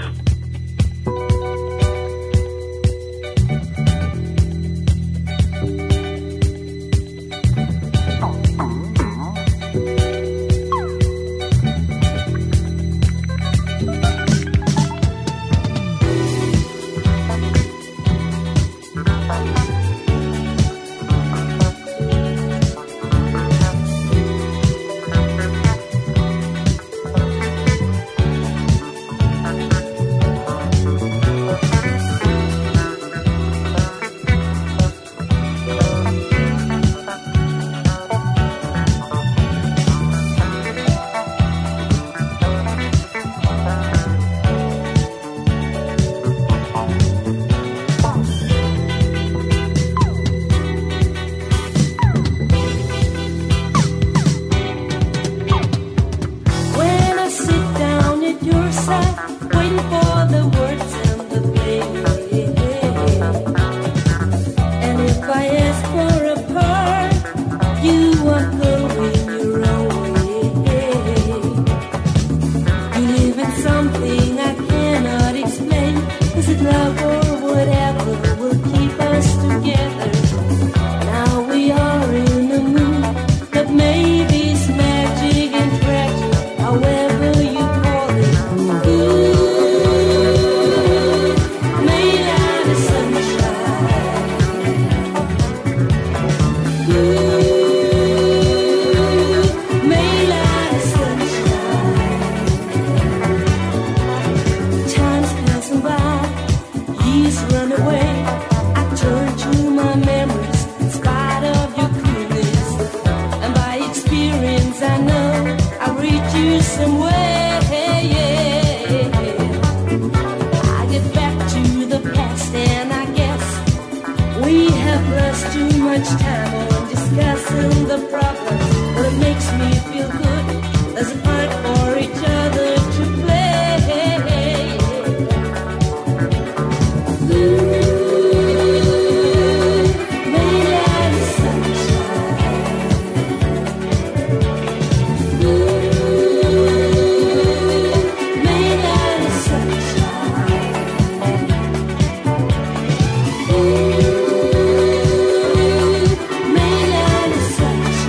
Sunshine.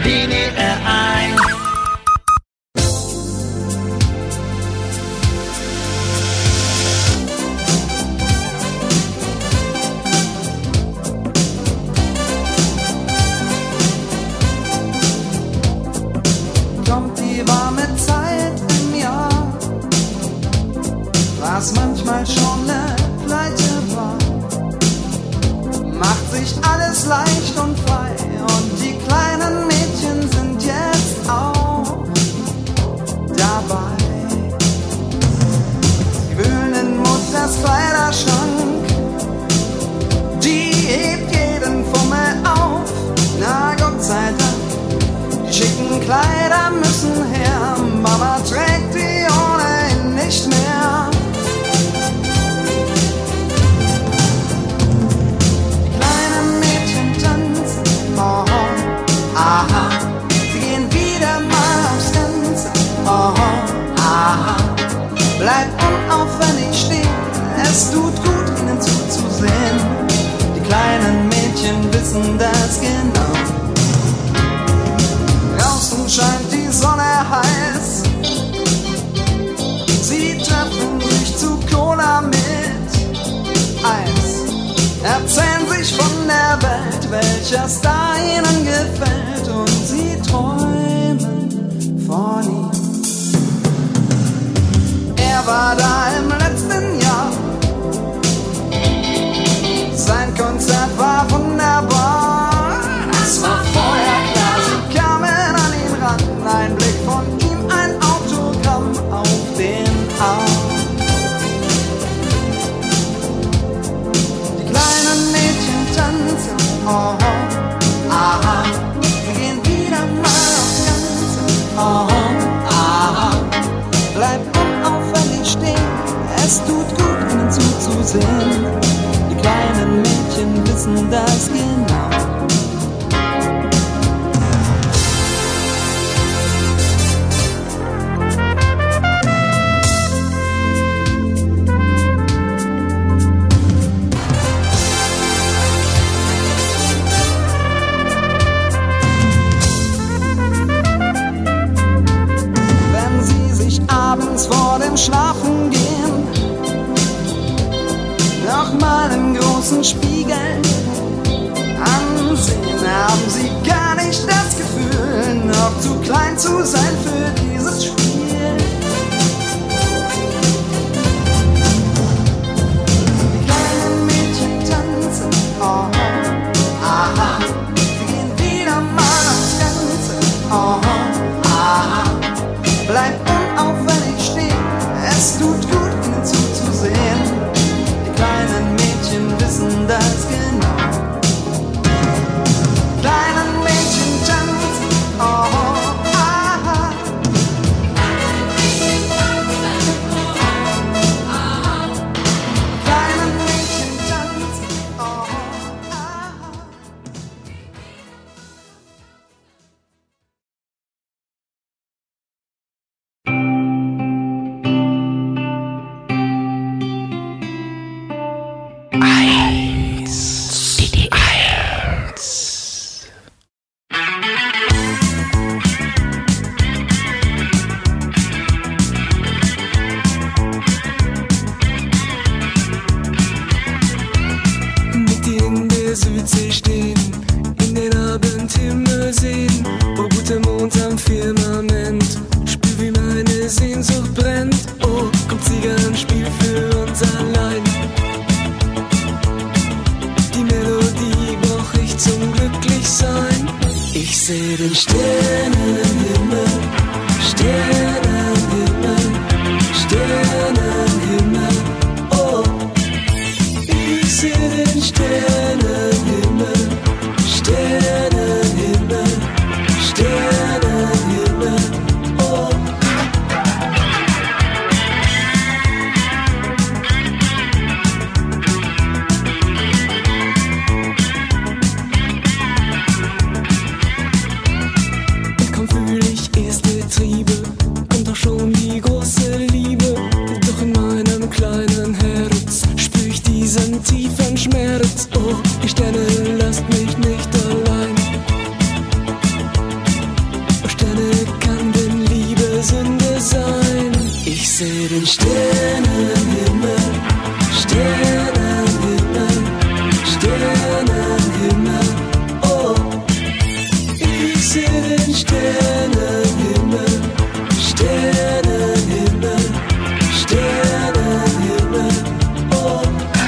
DDR 1. Kommt die warme Zeit im Jahr, was manchmal schon eine Pleite war, macht sich alles leicht und frei und die kleinen Mädchen sind jetzt auch dabei. Sie wühlen in Mutters Kleiderschrank, die hebt jeden Fummel auf, na Gott sei Dank. Die schicken Kleider müssen her, Mama trägt die ohnehin nicht mehr. Die kleinen Mädchen tanzen, oh, oh, aha. Sie gehen wieder mal aufs Ganze, oh, oh, aha. Bleib unauffällig stehen, es tut gut, ihnen zuzusehen. Die kleinen Mädchen wissen das genau. Draußen scheint die Sonne heiß. Sie treffen sich zu Cola mit Eis. Erzählen sich von der Welt, welcher Star ihnen gefällt. Und sie träumen von ihm. Er war da im letzten Jahr. Sein Konzert war wunderbar. Das war vorher klar. Sie kamen an ihn ran. Ein Blick von ihm, ein Autogramm auf den Arm. Die kleinen Mädchen tanzen, oh, oh, aha. Sie gehen wieder mal aufs Ganze, oh, oh, aha. Bleib unauffällig stehen, es tut gut, ihnen zuzusehen. Die kleinen Mädchen wissen das genau. Abends vor dem Schlafengehen nochmal im großen Spiegel ansehen, haben sie gar nicht das Gefühl, noch zu klein zu sein für dieses Spiel. Die kleinen Mädchen tanzen, oh, oh, aha. Sie gehen wieder mal aufs Ganze, oh, oh, aha. Bleib unauffällig stehen, es tut gut, ihnen zuzusehen. Die kleinen Mädchen wissen das genau. Kleinen Mädchen tanzen, oh, oh, aha. Kleinen Mädchen tanzen, oh, oh, aha. Mit dir in der Südsee stehen, in den Abendhimmel sehen, oh guter Mond am Firmament, spür wie meine Sehnsucht brennt. Oh, kommt Zigarrenspiel für uns allein. Die Melodie brauch ich zum Glücklichsein. Ich seh den Sternenhimmel, Sternenhimmel, Sternenhimmel. Oh, ich seh den Sternenhimmel, Sternenhimmel, Sternenhimmel. Oh. Kaum fühl ich erste Triebe, kommt doch schon die große Liebe. Doch in meinem kleinen Herz spür ich diesen tiefen Schmerz. Oh, die Sterne lasst mich nicht allein. den Sternenhimmel, Sternenhimmel, Sternenhimmel. Oh, ich sehe den Sternenhimmel, Sternenhimmel, Sternenhimmel. Oh.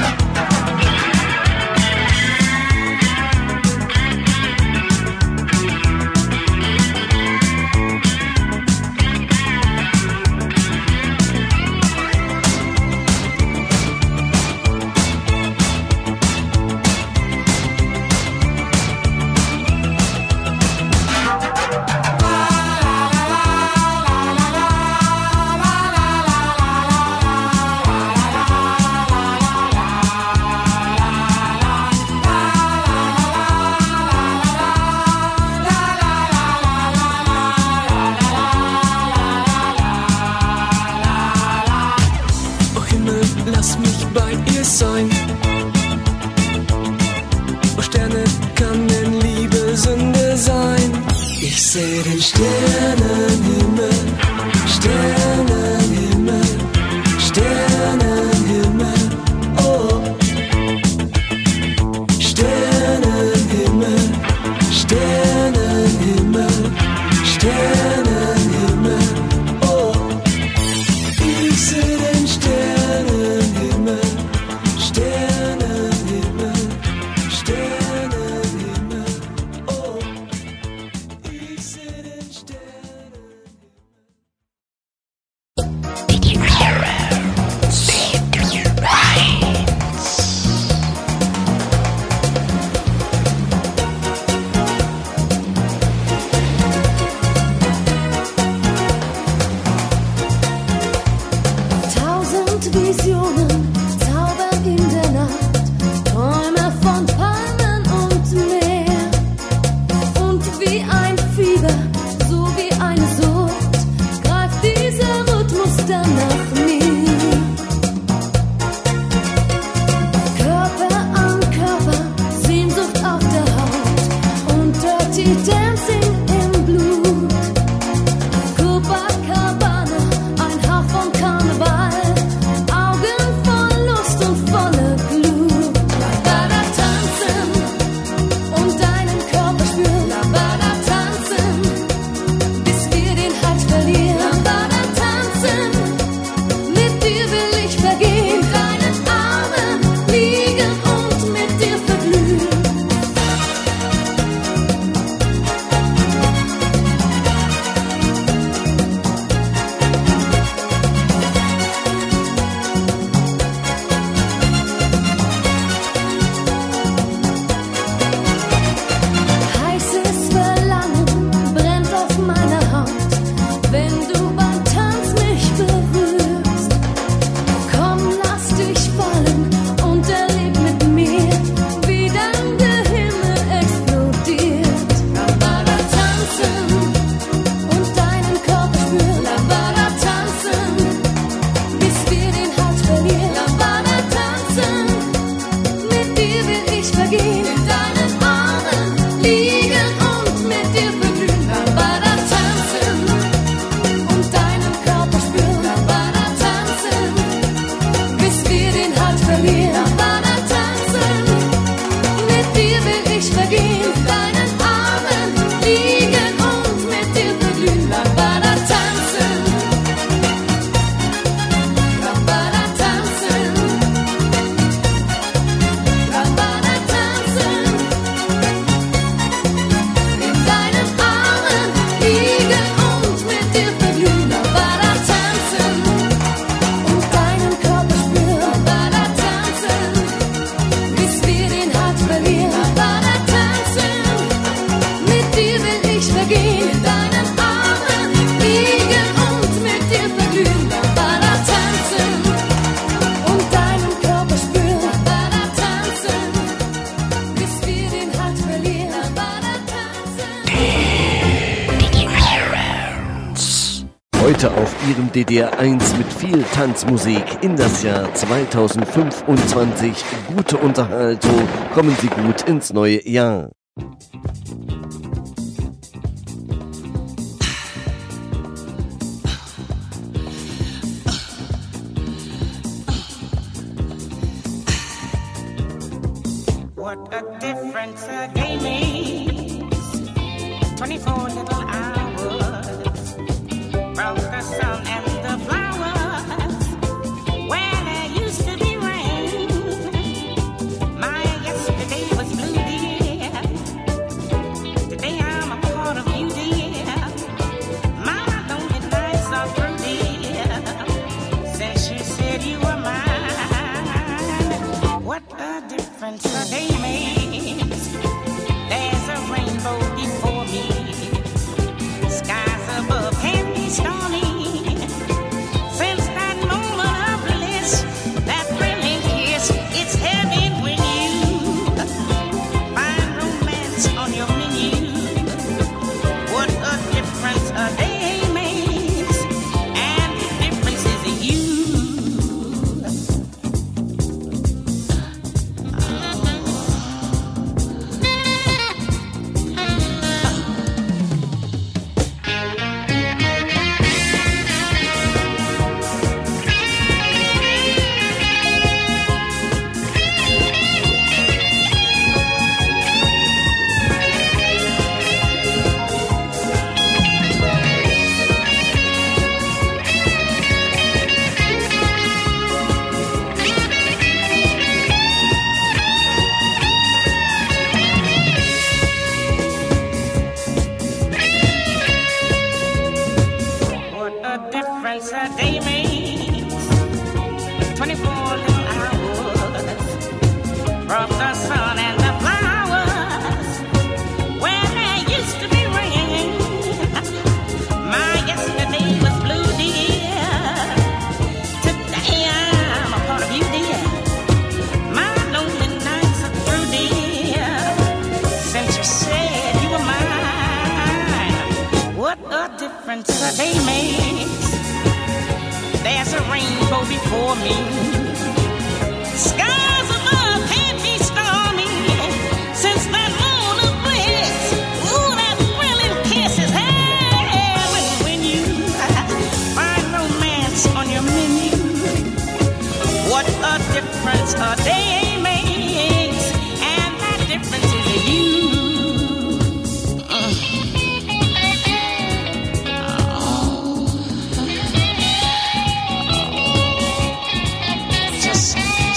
Lass mich bei ihr sein. Oh Sterne, kann denn Liebe Sünde sein? Ich seh den Sternenhimmel, Sternenhimmel, Sternenhimmel. Oh, Sternenhimmel, Sternenhimmel, Sternenhimmel. Oh, ich seh den Sternenhimmel. Sternenhimmel, Sternenhimmel, oh, ich seh den Tausend Visionen zaubern in der Nacht, Träume von Palmen und Meer. Und wie ein Fieber, so wie eine Sucht, greift dieser Rhythmus dann nach mir. Körper an Körper, Sehnsucht auf der Haut und Dirty Dancing im Blut. Copacabana, ein Hauch von Karneval, Augen voll Lust und volle Glut. Labada tanzen und deinen Körper spüren. Labada tanzen, bis wir den Halt verlieren. Labada tanzen, mit dir will ich vergehen. In deinen Armen liegen und mit dir verglühen. Heißes Verlangen brennt auf meiner Haut, wenn du beim Tanz mich berührst. Komm, lass dich fallen und erleb mit mir, wie dann der Himmel explodiert. Labada tanzen und deinen Körper spüren. Labada tanzen, bis wir den Halt verlieren. Labada tanzen, mit dir will ich vergehen. In deinen Armen liegen und mit dir verglühen. Labada tanzen und deinen Körper spüren. Labada tanzen, bis wir den Halt verlieren. Labada tanzen, mit dir will ich vergehen. In deinen Armen liegen und mit dir verglühen. Labada tanzen, Labada tanzen, Labada tanzen. In deinen Armen liegen und mit dir verglühen. Labada tanzen und deinen Körper spüren. Labada tanzen, bis wir den Halt verlieren. Labada tanzen, mit dir will ich vergehen. In deinen Armen liegen und mit dir verglühen. Labada tanzen und deinen Körper spüren. Labada tanzen, bis wir den Halt verlieren. Labada tanzen. Heute auf Ihrem DDR1 mit viel Tanzmusik in das Jahr 2025. Gute Unterhaltung, kommen Sie gut ins neue Jahr. What a difference a day makes. 24 little hours from the sun and the flowers. Where there used to be rain, my yesterday was blue, dear. Today I'm a part of you, dear. My lonely nights are through, dear. Since you said you were mine. What a difference a day makes. There's a rainbow before me. Skies above can be stormy. Since that moment of bliss, that thrilling kiss, it's heaven when you find romance on your menu. What a difference a day makes. And the difference is you. What a difference a day makes. 24 little hours from the sun and the flowers. Where there used to be rain, my yesterday was blue, dear. Today I'm a part of you, dear. My lonely nights are through, dear. Since you said you were mine. What a difference a day makes. There's a rainbow before me. Skies above can't be stormy. Since that moon of bliss, ooh, that thrilling kiss is heaven when you find romance on your menu. What a difference a day makes, and that difference is you. Just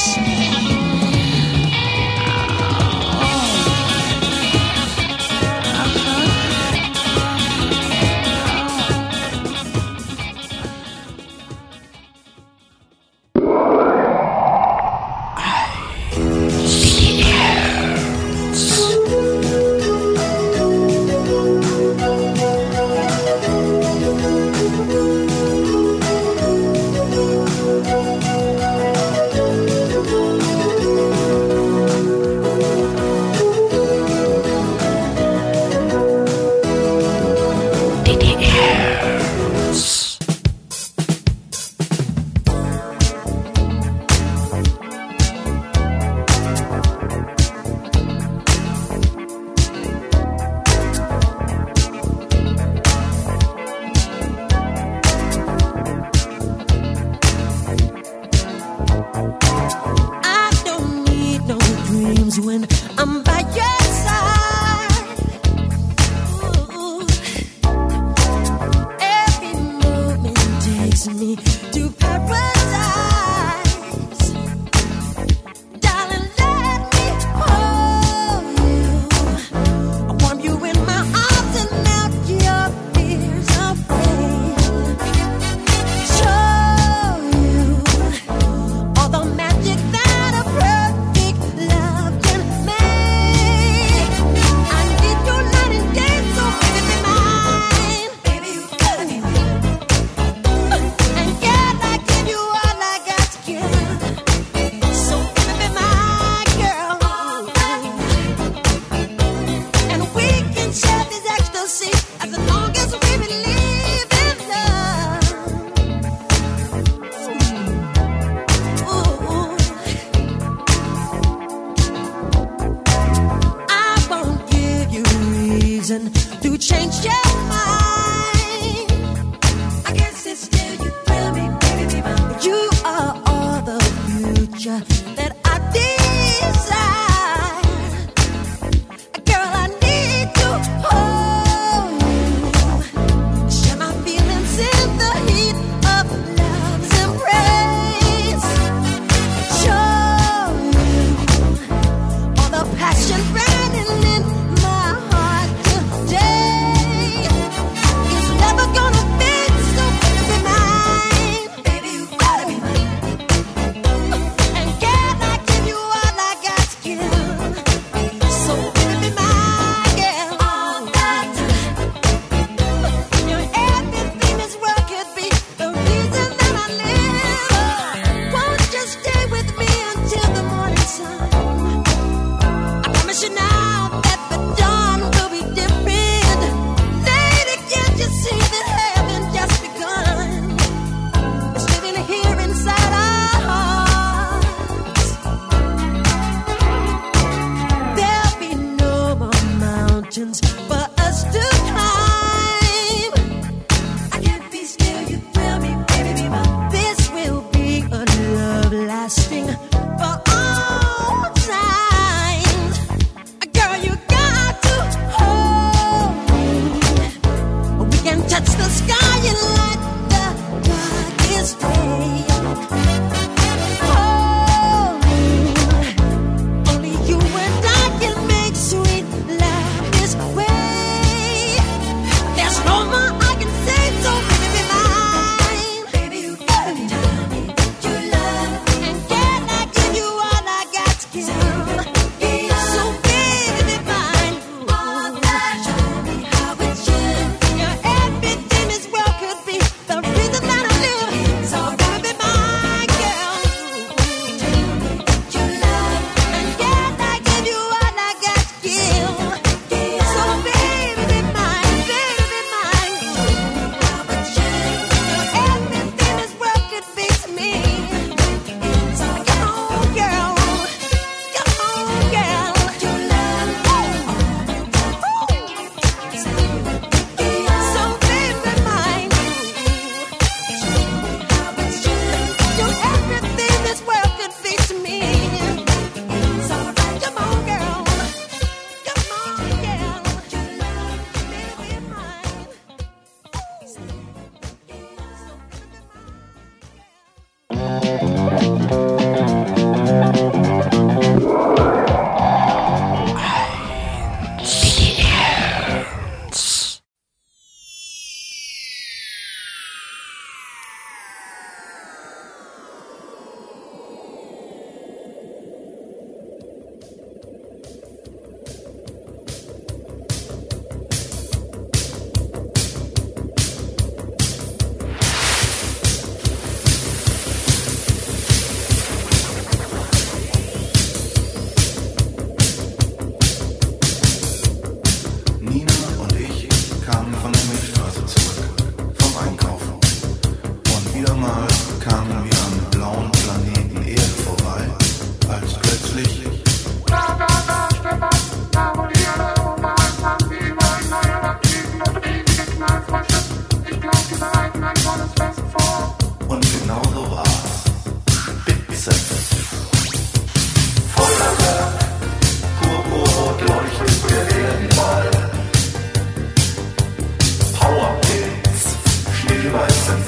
I don't need no dreams when I'm by your side. Ooh. Every moment takes me to paradise. Darling, let me hold you. I warm you in my arms and melt your fears away. Show you all the magic that a perfect love can make. I need you night and day, so baby be mine. Baby, you gotta be mine. And yet I give you all I got to give. So baby be my girl. And we can share this ecstasy as long as we believe in love. Ooh. I won't give you reason to change your mind. I guess it's still you thrill me, baby, but you are all the future that I desire.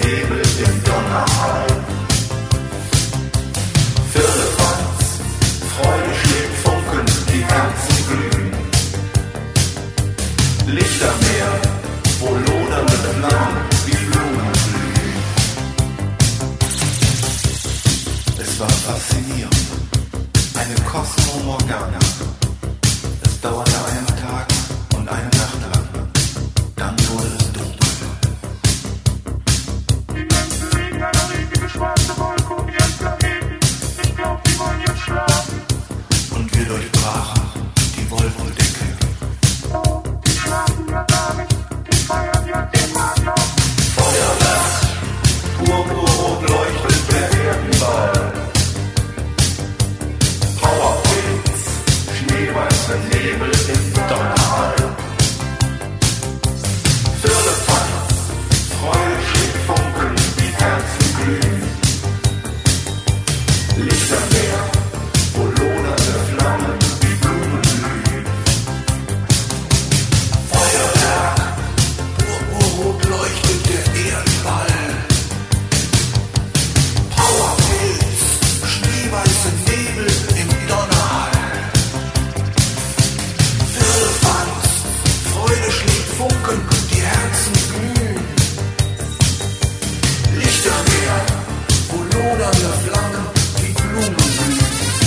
Nebel im Donnerhall. Firlefanz, Freude schlägt Funken, die Herzen glühen. Lichtermeer, wo lodernde Flammen wie Blumen blühen. Es war faszinierend, eine Kosmomorgana. Es dauerte einen Tag und eine Nacht lang. Dann wurde es dunkel. Die Menschen liegen eine riesige schwarze Wolke um ihren Planeten. Ich glaub, die wollen jetzt schlafen. Und wir durchbrachen die Wolkendecke. Oh, die schlafen ja gar nicht. Die feiern ja immer noch. Feuerwerk, purpurrot leuchtet der Erdenball. Powerpilz, schneeweiße Nebel im Donnerhall. Firlefanz, Freude schlägt Funken, die Herzen glühen. Lichtermeer, wo lodernde Flammen wie Blumen blühen. Feuerwerk, purpurrot leuchtet der Erdball. Powerpilz, schneeweiße Nebel im Donnerhall. Firlefanz, Freude schlägt Funken, die Herzen glühen. Lichtermeer, wo lodernde Flammen wie Blumen blühen.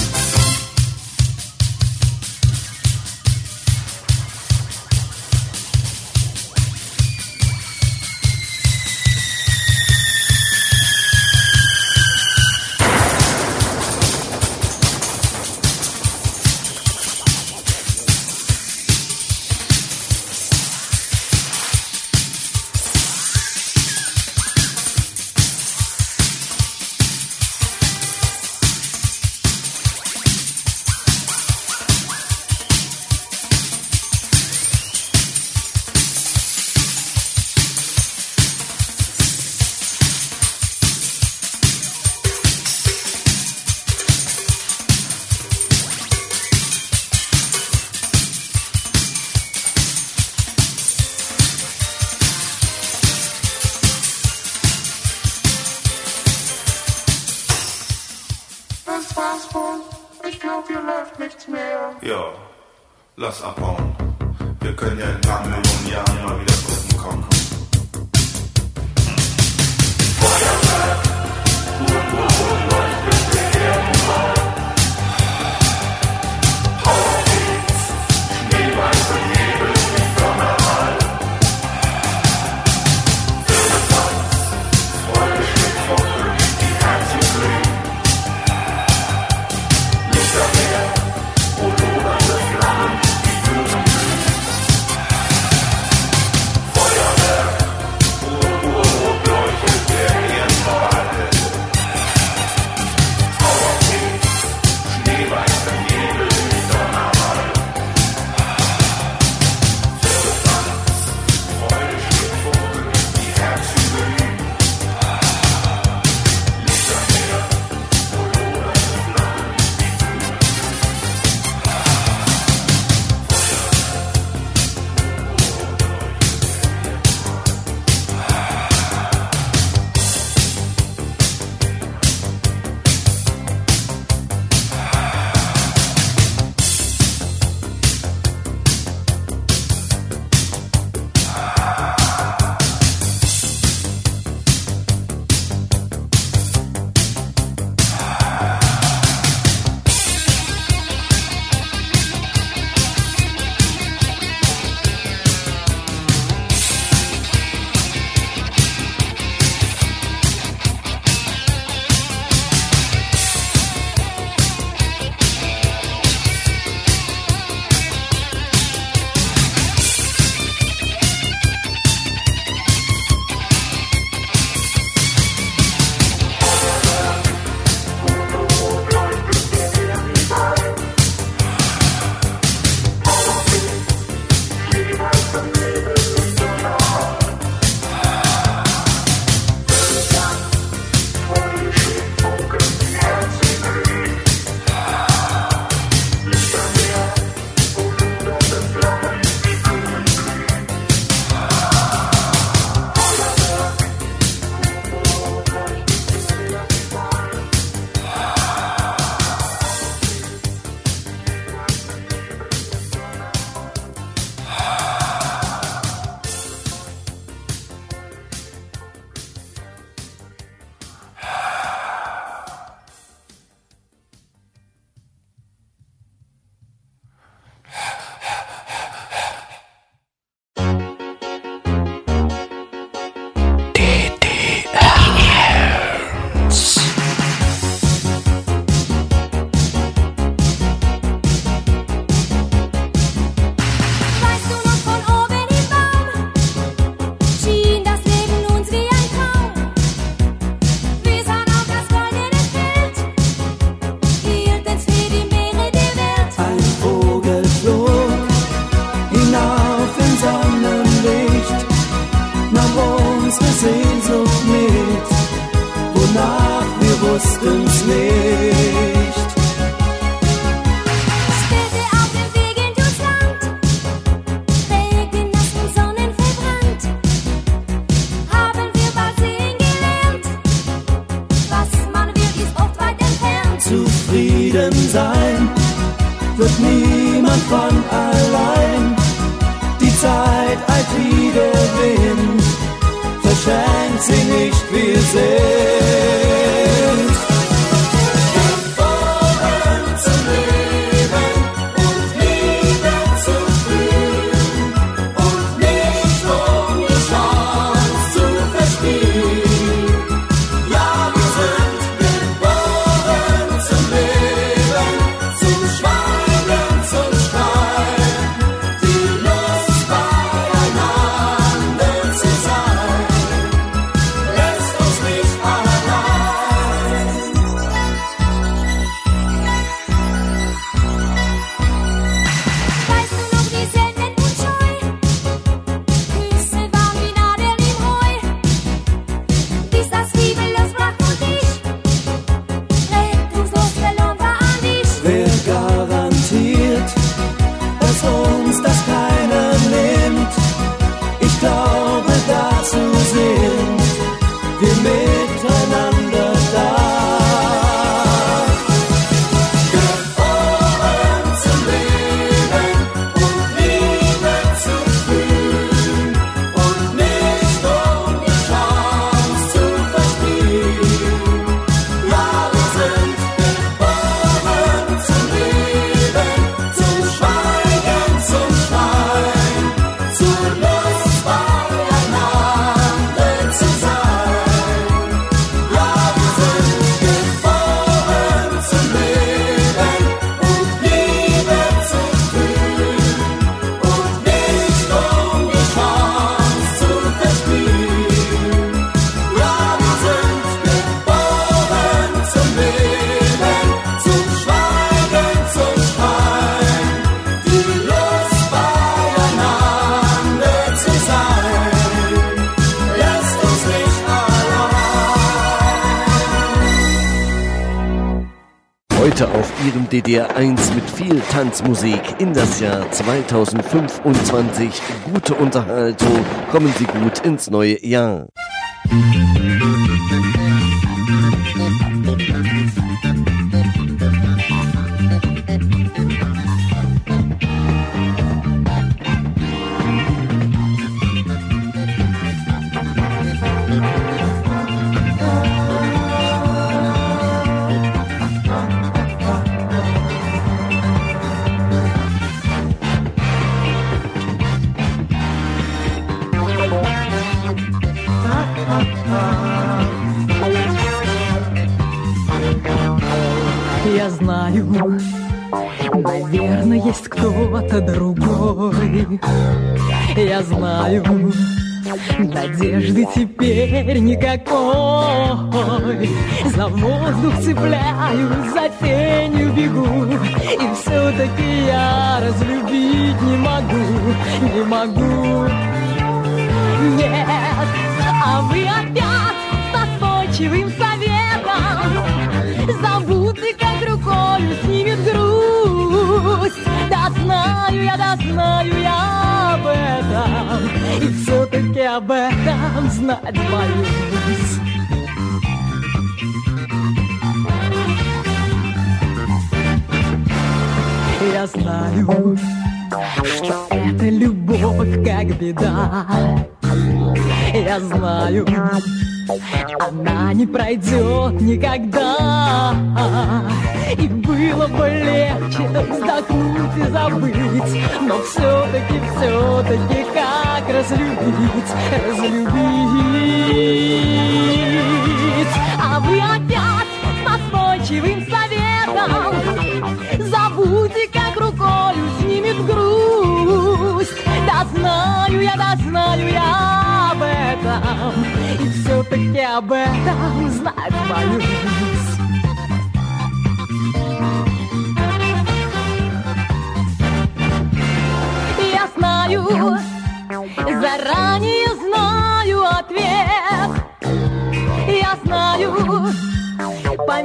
Das war's wohl. Ich glaub, hier läuft nichts mehr. Ja, lass abhauen. Wir können ja in ein paar Millionen Jahren mal wieder gucken kommen. Feuerwerk, purpurrot leuchtet der Erdenball. Powerpilz, schneeweiße Nebel im Donnerhall. Firlefanz, Freude schlägt Funken, die Herzen glühen. Lichtermeer, wo lodernde Flammen wie Blumen blühen. unsere Sehnsucht mit, wonach wir wussten's nicht. Städte auf dem Weg in durchs Land, Wege nass und sonnenverbrannt, haben wir bald sehen gelernt, was man will, ist oft weit entfernt. Zufrieden sein wird niemand von allein. Die Zeit eilt wie der Wind, verschenkt sie nicht, wir sind geboren zum Leben und Liebe zu fühlen und nicht um die Chance zu verspielen. Ja, wir sind geboren zum Leben, zum Schweigen, zum Schreien, die Lust beieinander zu sein, lässt uns nicht allein. Weißt du noch die Senden und Scheu? Küsse warm wie Nadeln im Heu. Bis das Zwiebellos brach und ich rettungslos verloren war an dich. Wer garantiert, dass uns das keiner nimmt? Ich glaube, dazu sind wir miteinander da. Geboren zum Leben und Liebe zu fühlen und nicht um die Chance zu verspielen. Ja, wir sind geboren zum Leben, zum Schweigen, zum Schreien, zur Lust beieinander zu sein. Ja, wir sind geboren zum Leben und Liebe zu fühlen und nicht um die Chance zu verspielen. Ja, wir sind geboren zum Leben, zum Schweigen, zum Schreien, die Lust beieinander zu sein, lässt uns nicht allein. Heute auf Ihrem DDR1 mit viel Tanzmusik in das Jahr 2025. Gute Unterhaltung, kommen Sie gut ins neue Jahr. Я знаю, наверное, есть кто-то другой. Я знаю, надежды теперь никакой. За воздух цепляюсь, за тенью бегу, и все-таки я разлюбить не могу, не могу. Нет, а вы опять настойчивым советом забудьте, как рукою снимет грусть. Да знаю я об этом, и все-таки об этом знать боюсь. Я знаю, что это любовь как беда. Я знаю, она не пройдет никогда. И было бы легче вздохнуть и забыть, но все-таки как разлюбить. А вы опять с настойчивым советом забудьте, как рукою снимет грусть. Да знаю я об этом, и все-таки об этом знать боюсь. Я знаю, заранее знаю ответ.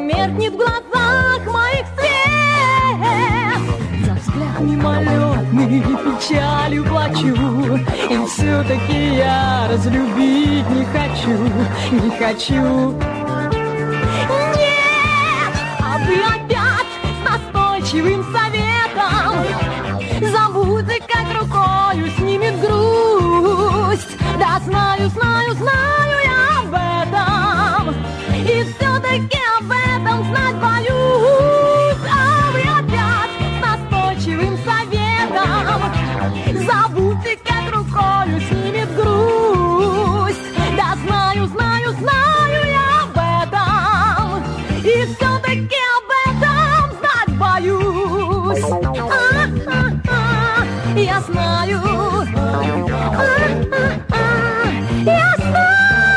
меркнет в глазах моих свет. За взгляд мимолетный печалью плачу, и все-таки я разлюбить не хочу, не хочу. Нет, а вы опять с настойчивым советом забудьте, как рукою снимет грусть. Да знаю, знаю, знаю я об этом, и все-таки об этом знать боюсь. А вы опять с настойчивым советом забудьте, как рукою снимет грусть. Да знаю, знаю, знаю я об этом, и все-таки об этом знать боюсь. Я знаю, я знаю.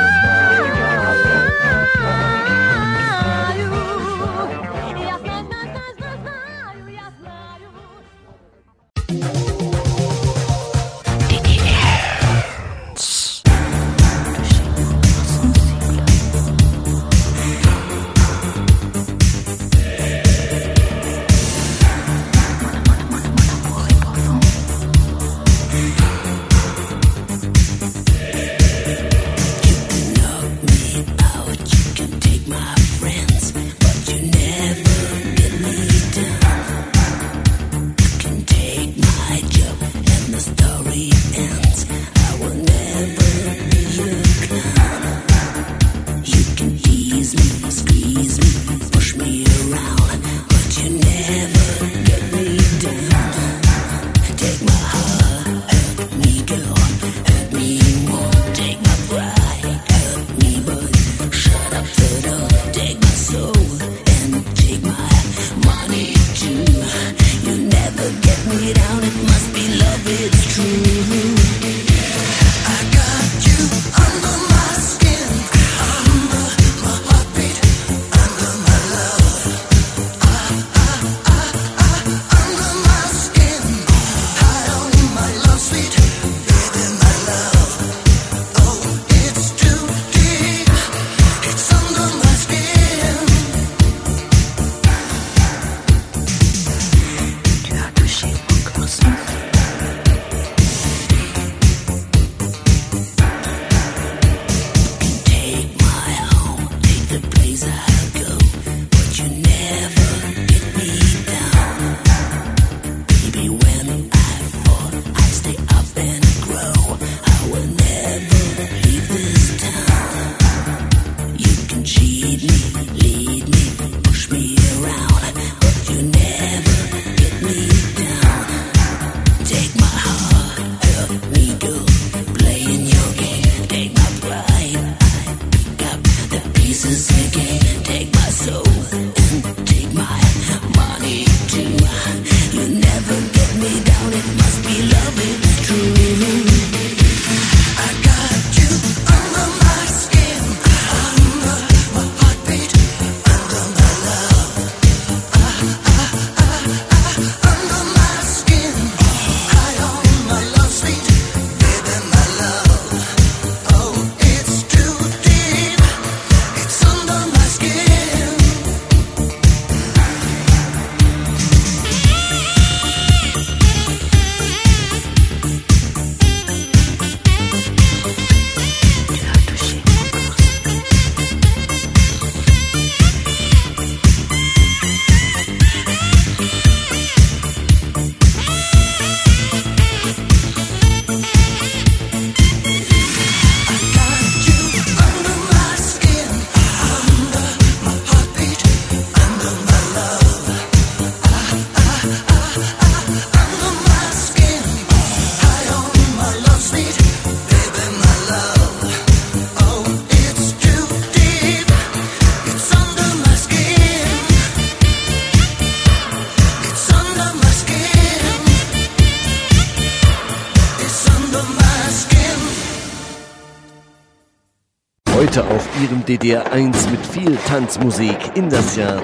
Heute auf Ihrem DDR1 mit viel Tanzmusik in das Jahr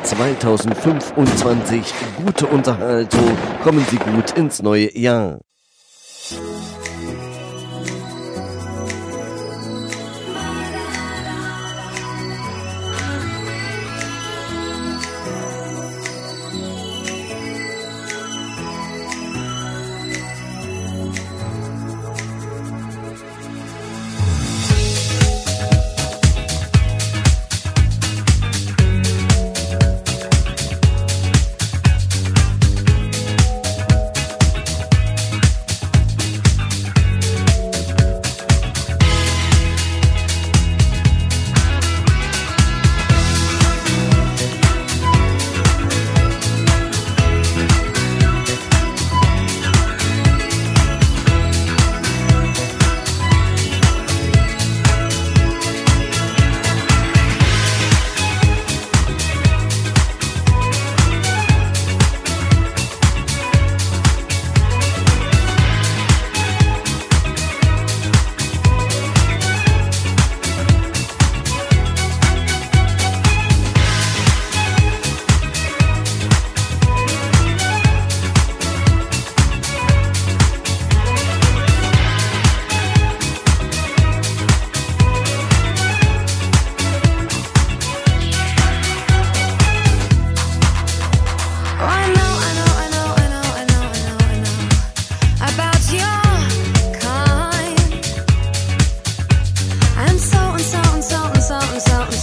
2025. Gute Unterhaltung, kommen Sie gut ins neue Jahr.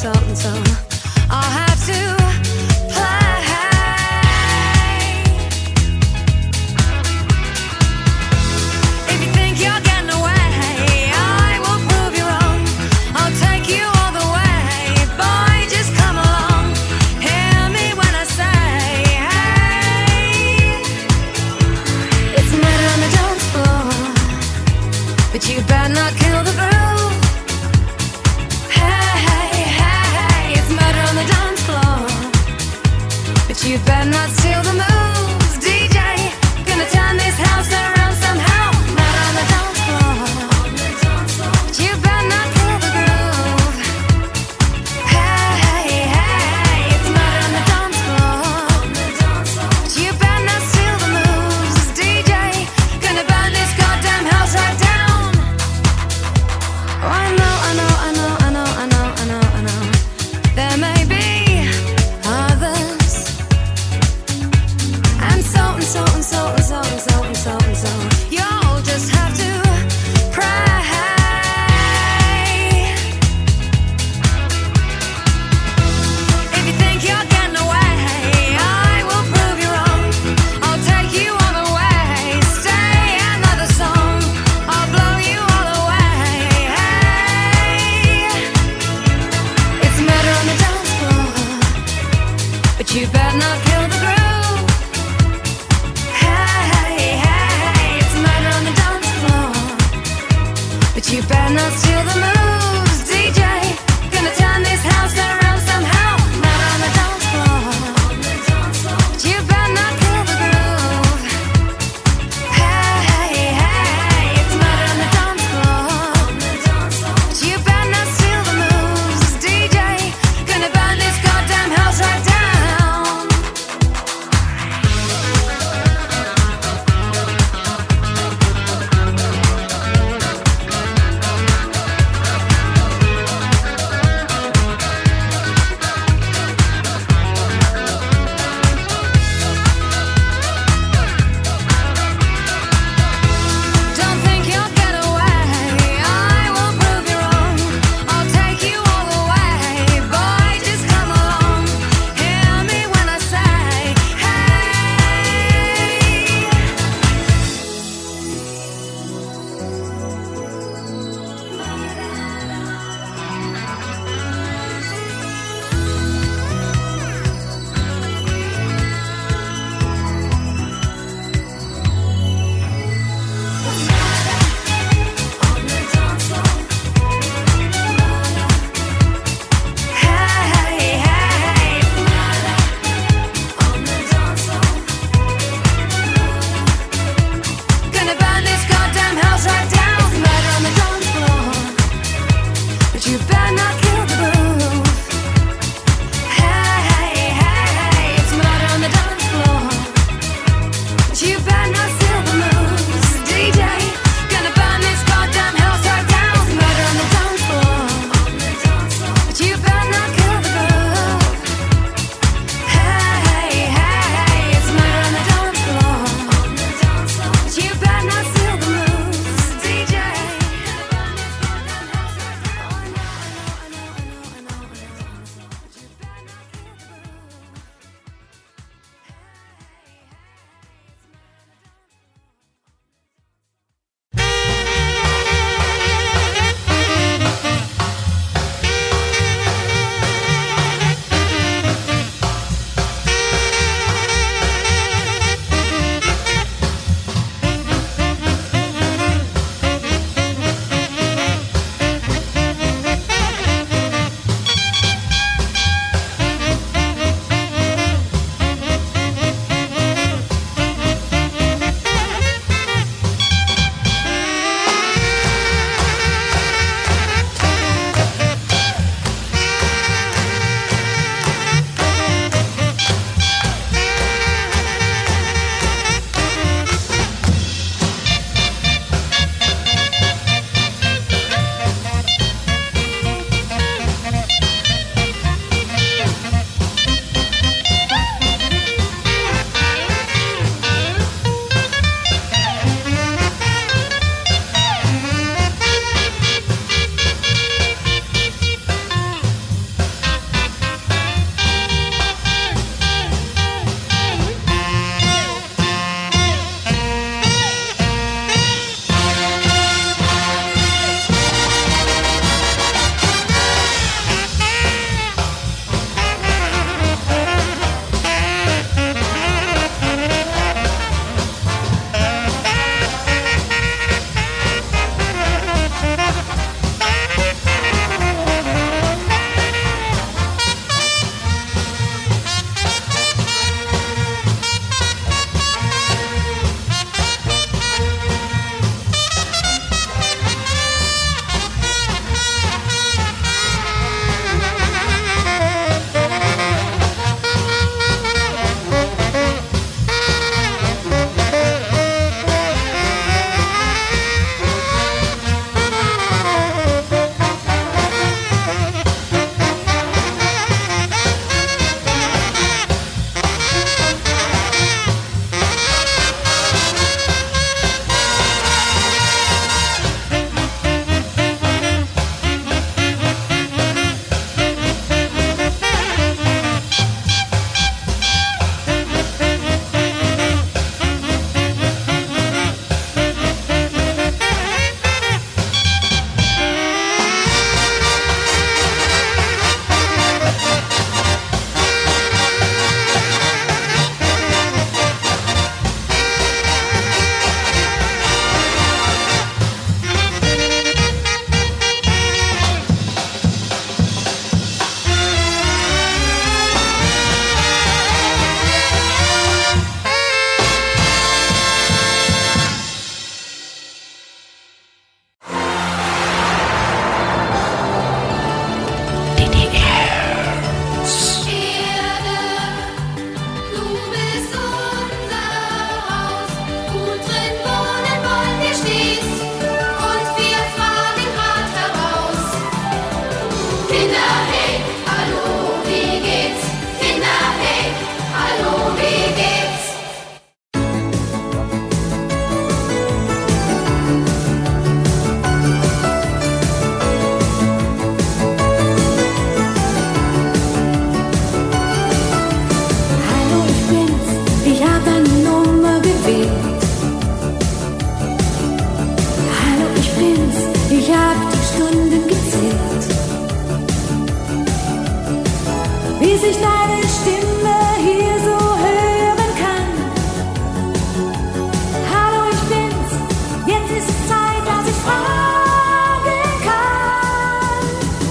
something, so I'll have to play. If you think you're getting away, I will prove you wrong. I'll take you all the way. Boy, just come along. Hear me when I say, hey. It's murder on the dance floor, but you better not kill the groove. Hey, hey, hey, it's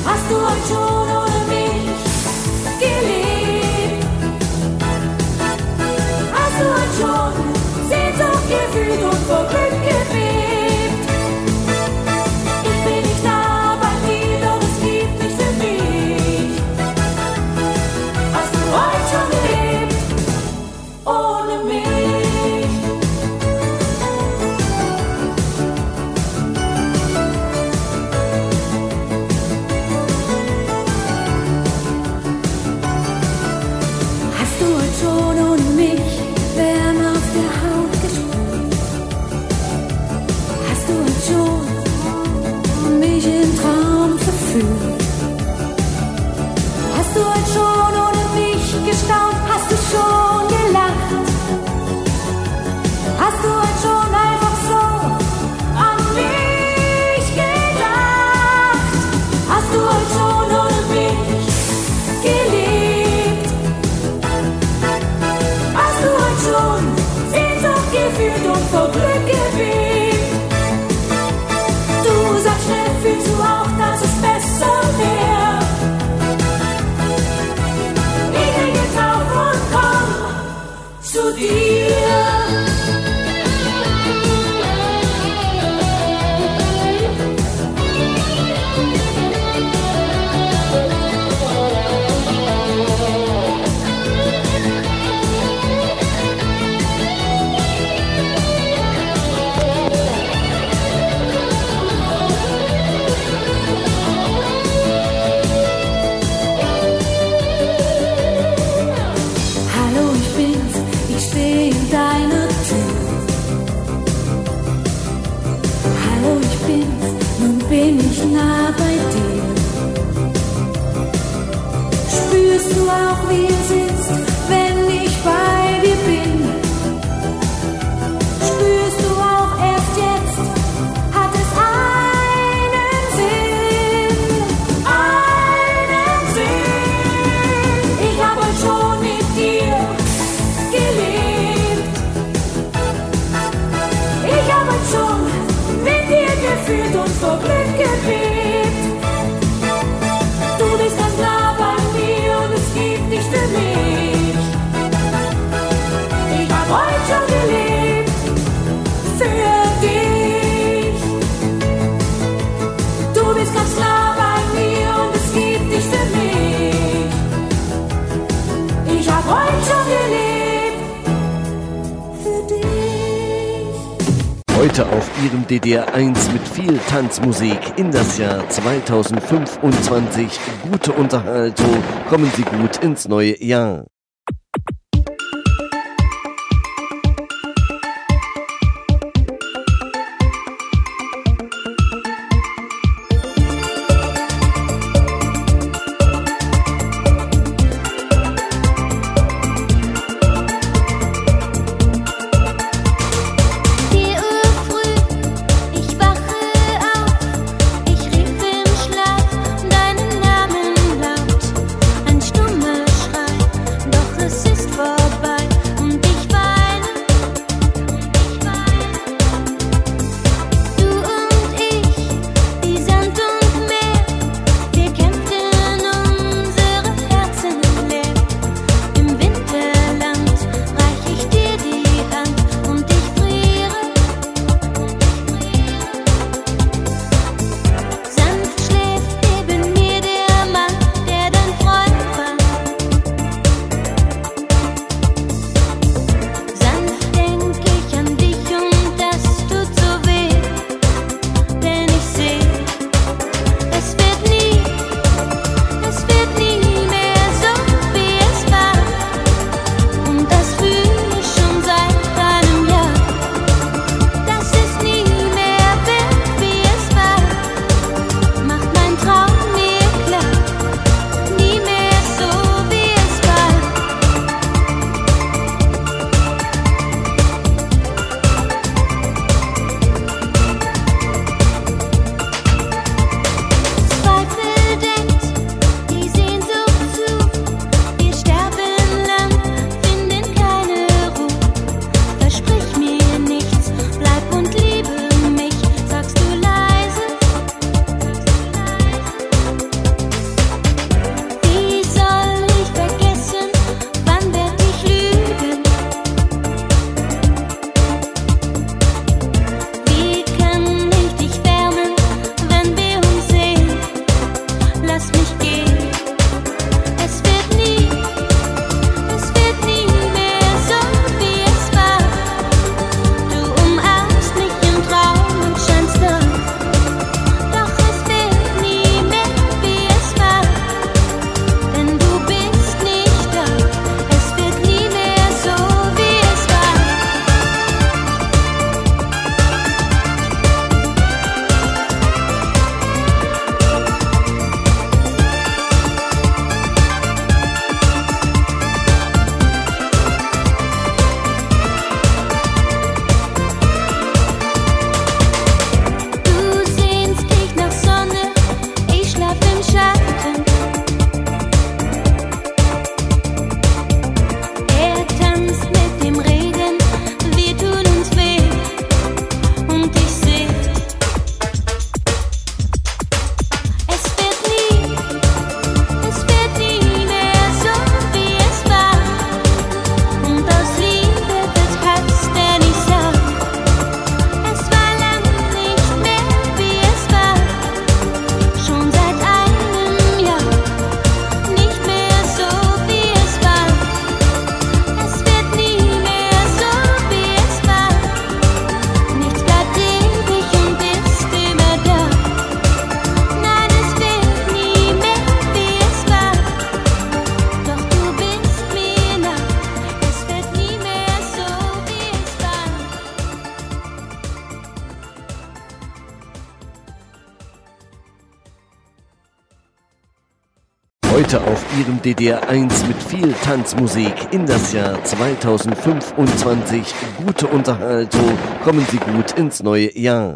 Hast du heute schon ohne mich gelebt? Hast du heute schon Sehnsucht gefühlt und vor Glück gebebt? Ich bin nicht da bei dir, doch es gibt nichts für mich. Hast du heute schon gelebt ohne mich? Hast du heute schon ohne mich Wärme auf der Haut gespürt? Hast du heute schon mich im Traum verführt? Hast du heute schon ohne mich gestaunt? Hast du schon gelacht? Hast du heute schon einfach so an mich gedacht? Hast du heute schon ohne mich gelebt? Hast du heute schon Sehnsucht gefühlt und vor Glück gebebt? Du sagst schnell, fühlst du auch, dass es besser wäre? Ich leg jetzt auf und komm zu dir. Hallo, ich bin's, ich steh in deiner Tür. Hallo, ich bin's, nun bin ich nah bei dir. Spürst du auch, wie es ist, wenn ich bei dir bin? Spürst du auch erst jetzt, hat es einen Sinn? Einen Sinn. Ich hab heute schon mit dir gelebt. Ich hab heute schon mit dir gefühlt und vor Glück gebebt. Du bist ganz nah bei mir und es gibt nichts für mich. Ich hab heute schon gelebt für dich. Du bist ganz nah bei mir und es gibt nichts für mich. Ich hab heute schon gelebt für dich. Heute auf Ihrem DDR1 mit viel Tanzmusik in das Jahr 2025. Gute Unterhaltung, kommen Sie gut ins neue Jahr. Ich wache auf, ich rief im Schlaf deinen Namen laut, ein stummer Schrei. Heute auf Ihrem DDR1 mit viel Tanzmusik in das Jahr 2025. Gute Unterhaltung, kommen Sie gut ins neue Jahr.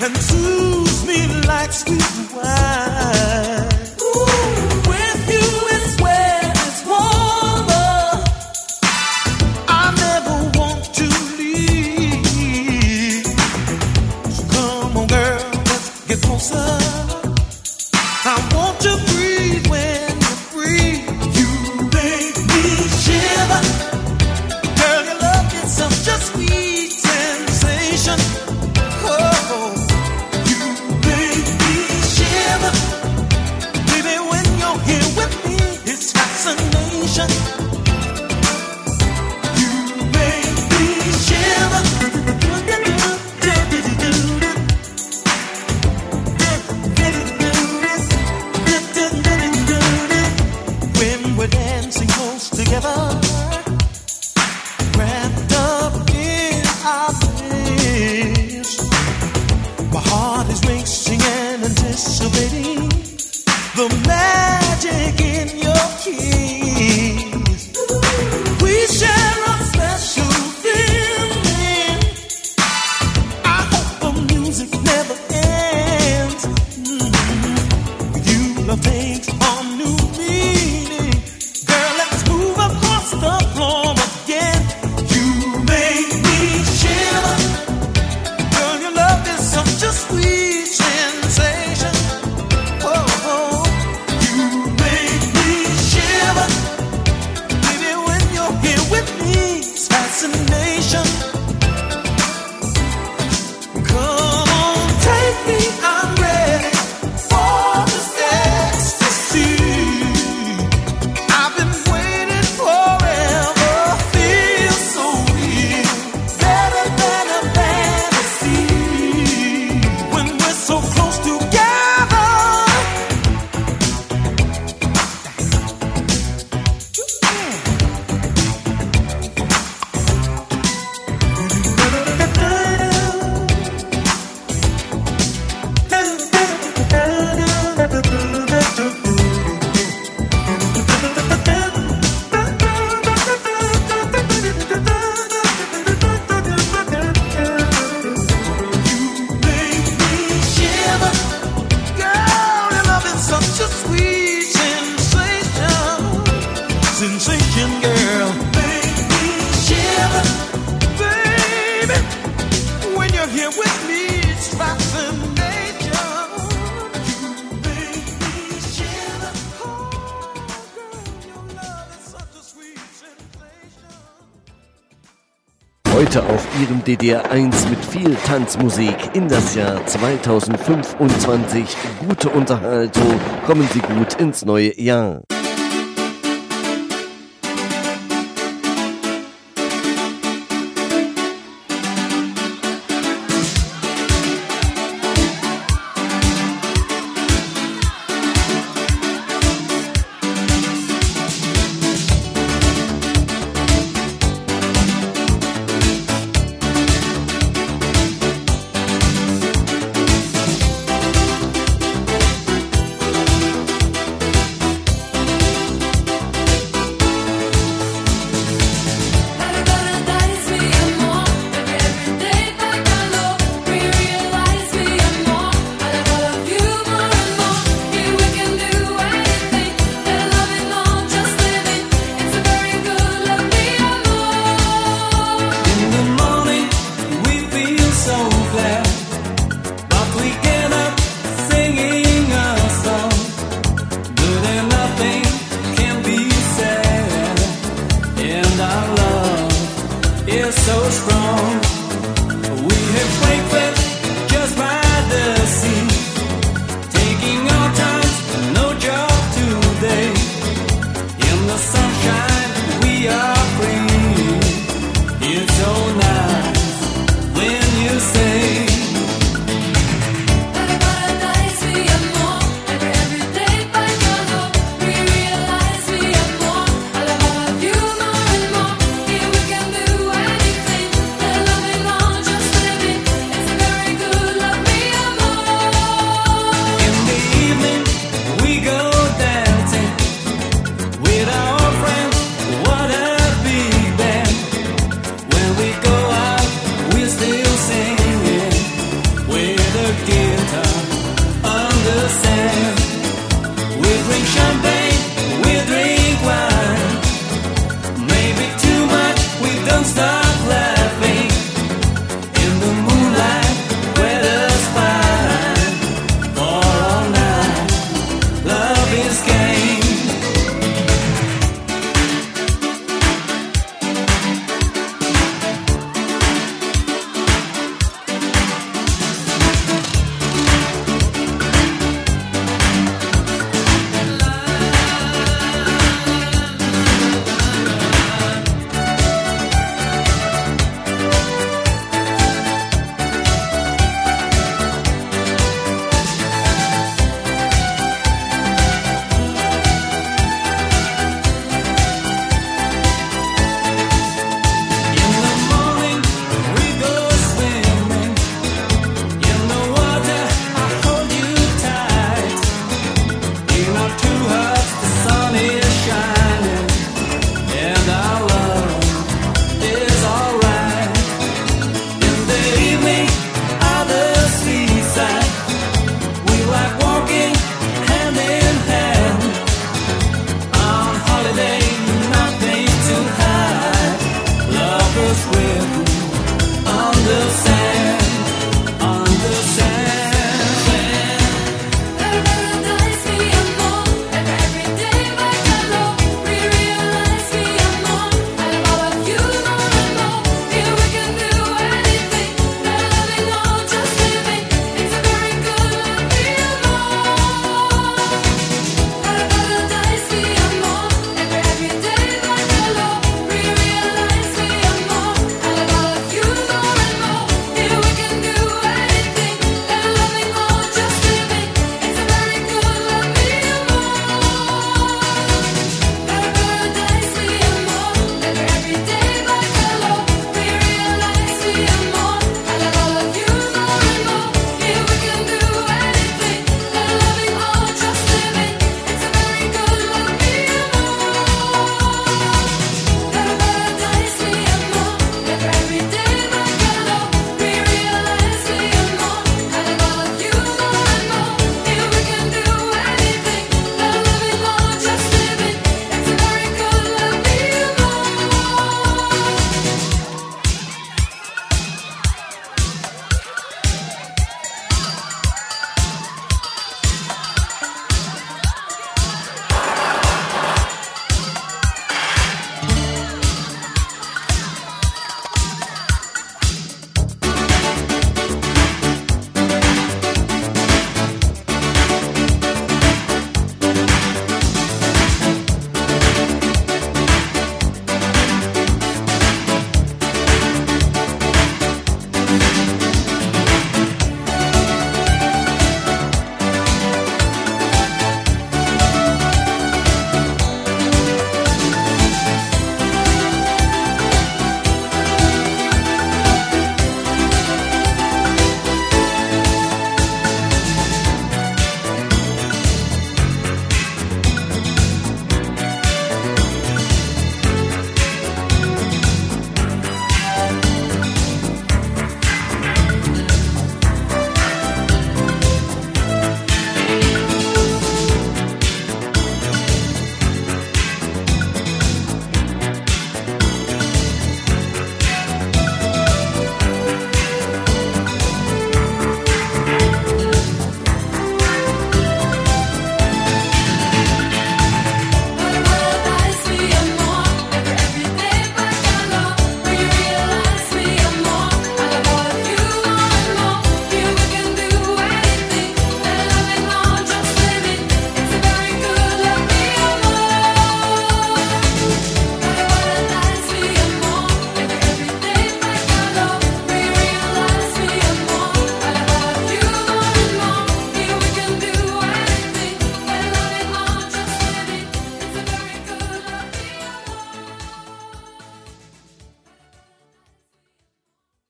and soothes me like sweet wine. With you it's where it's warmer. I never want to leave. So come on, girl, let's get closer. I want to breathe when you breathe. You make me shiver. Girl, your love is such a sweet sensation. Oh, you make me shiver. Baby, when you're here with me, it's fascination. You make me shiver. When we're dancing close together, wrapped up in our bliss, my heart is racing and anticipating the magic in your kiss. We share a special feeling. I hope the music never ends. With you, love takes on new meaning. Girl, let's move across the floor again. You make me shiver. Girl, your love is such a sweet sensation. Oh, you make me shiver. Baby, when you're here with me, it's fascination. Come on, take me, I'm ready for this ecstasy. I've been waiting forever, feel so real, better than a fantasy. When we're so close together, shiver. Girl, your love is such a sweet sensation. Sensation, girl. Make me shiver. Baby, when you're here with me, it's fascination. You make me shiver. Oh, girl, your love is such a sweet sensation. Heute auf Ihrem DDR1 mit viel Tanzmusik in das Jahr 2025. Gute Unterhaltung, kommen Sie gut ins neue Jahr. So strong.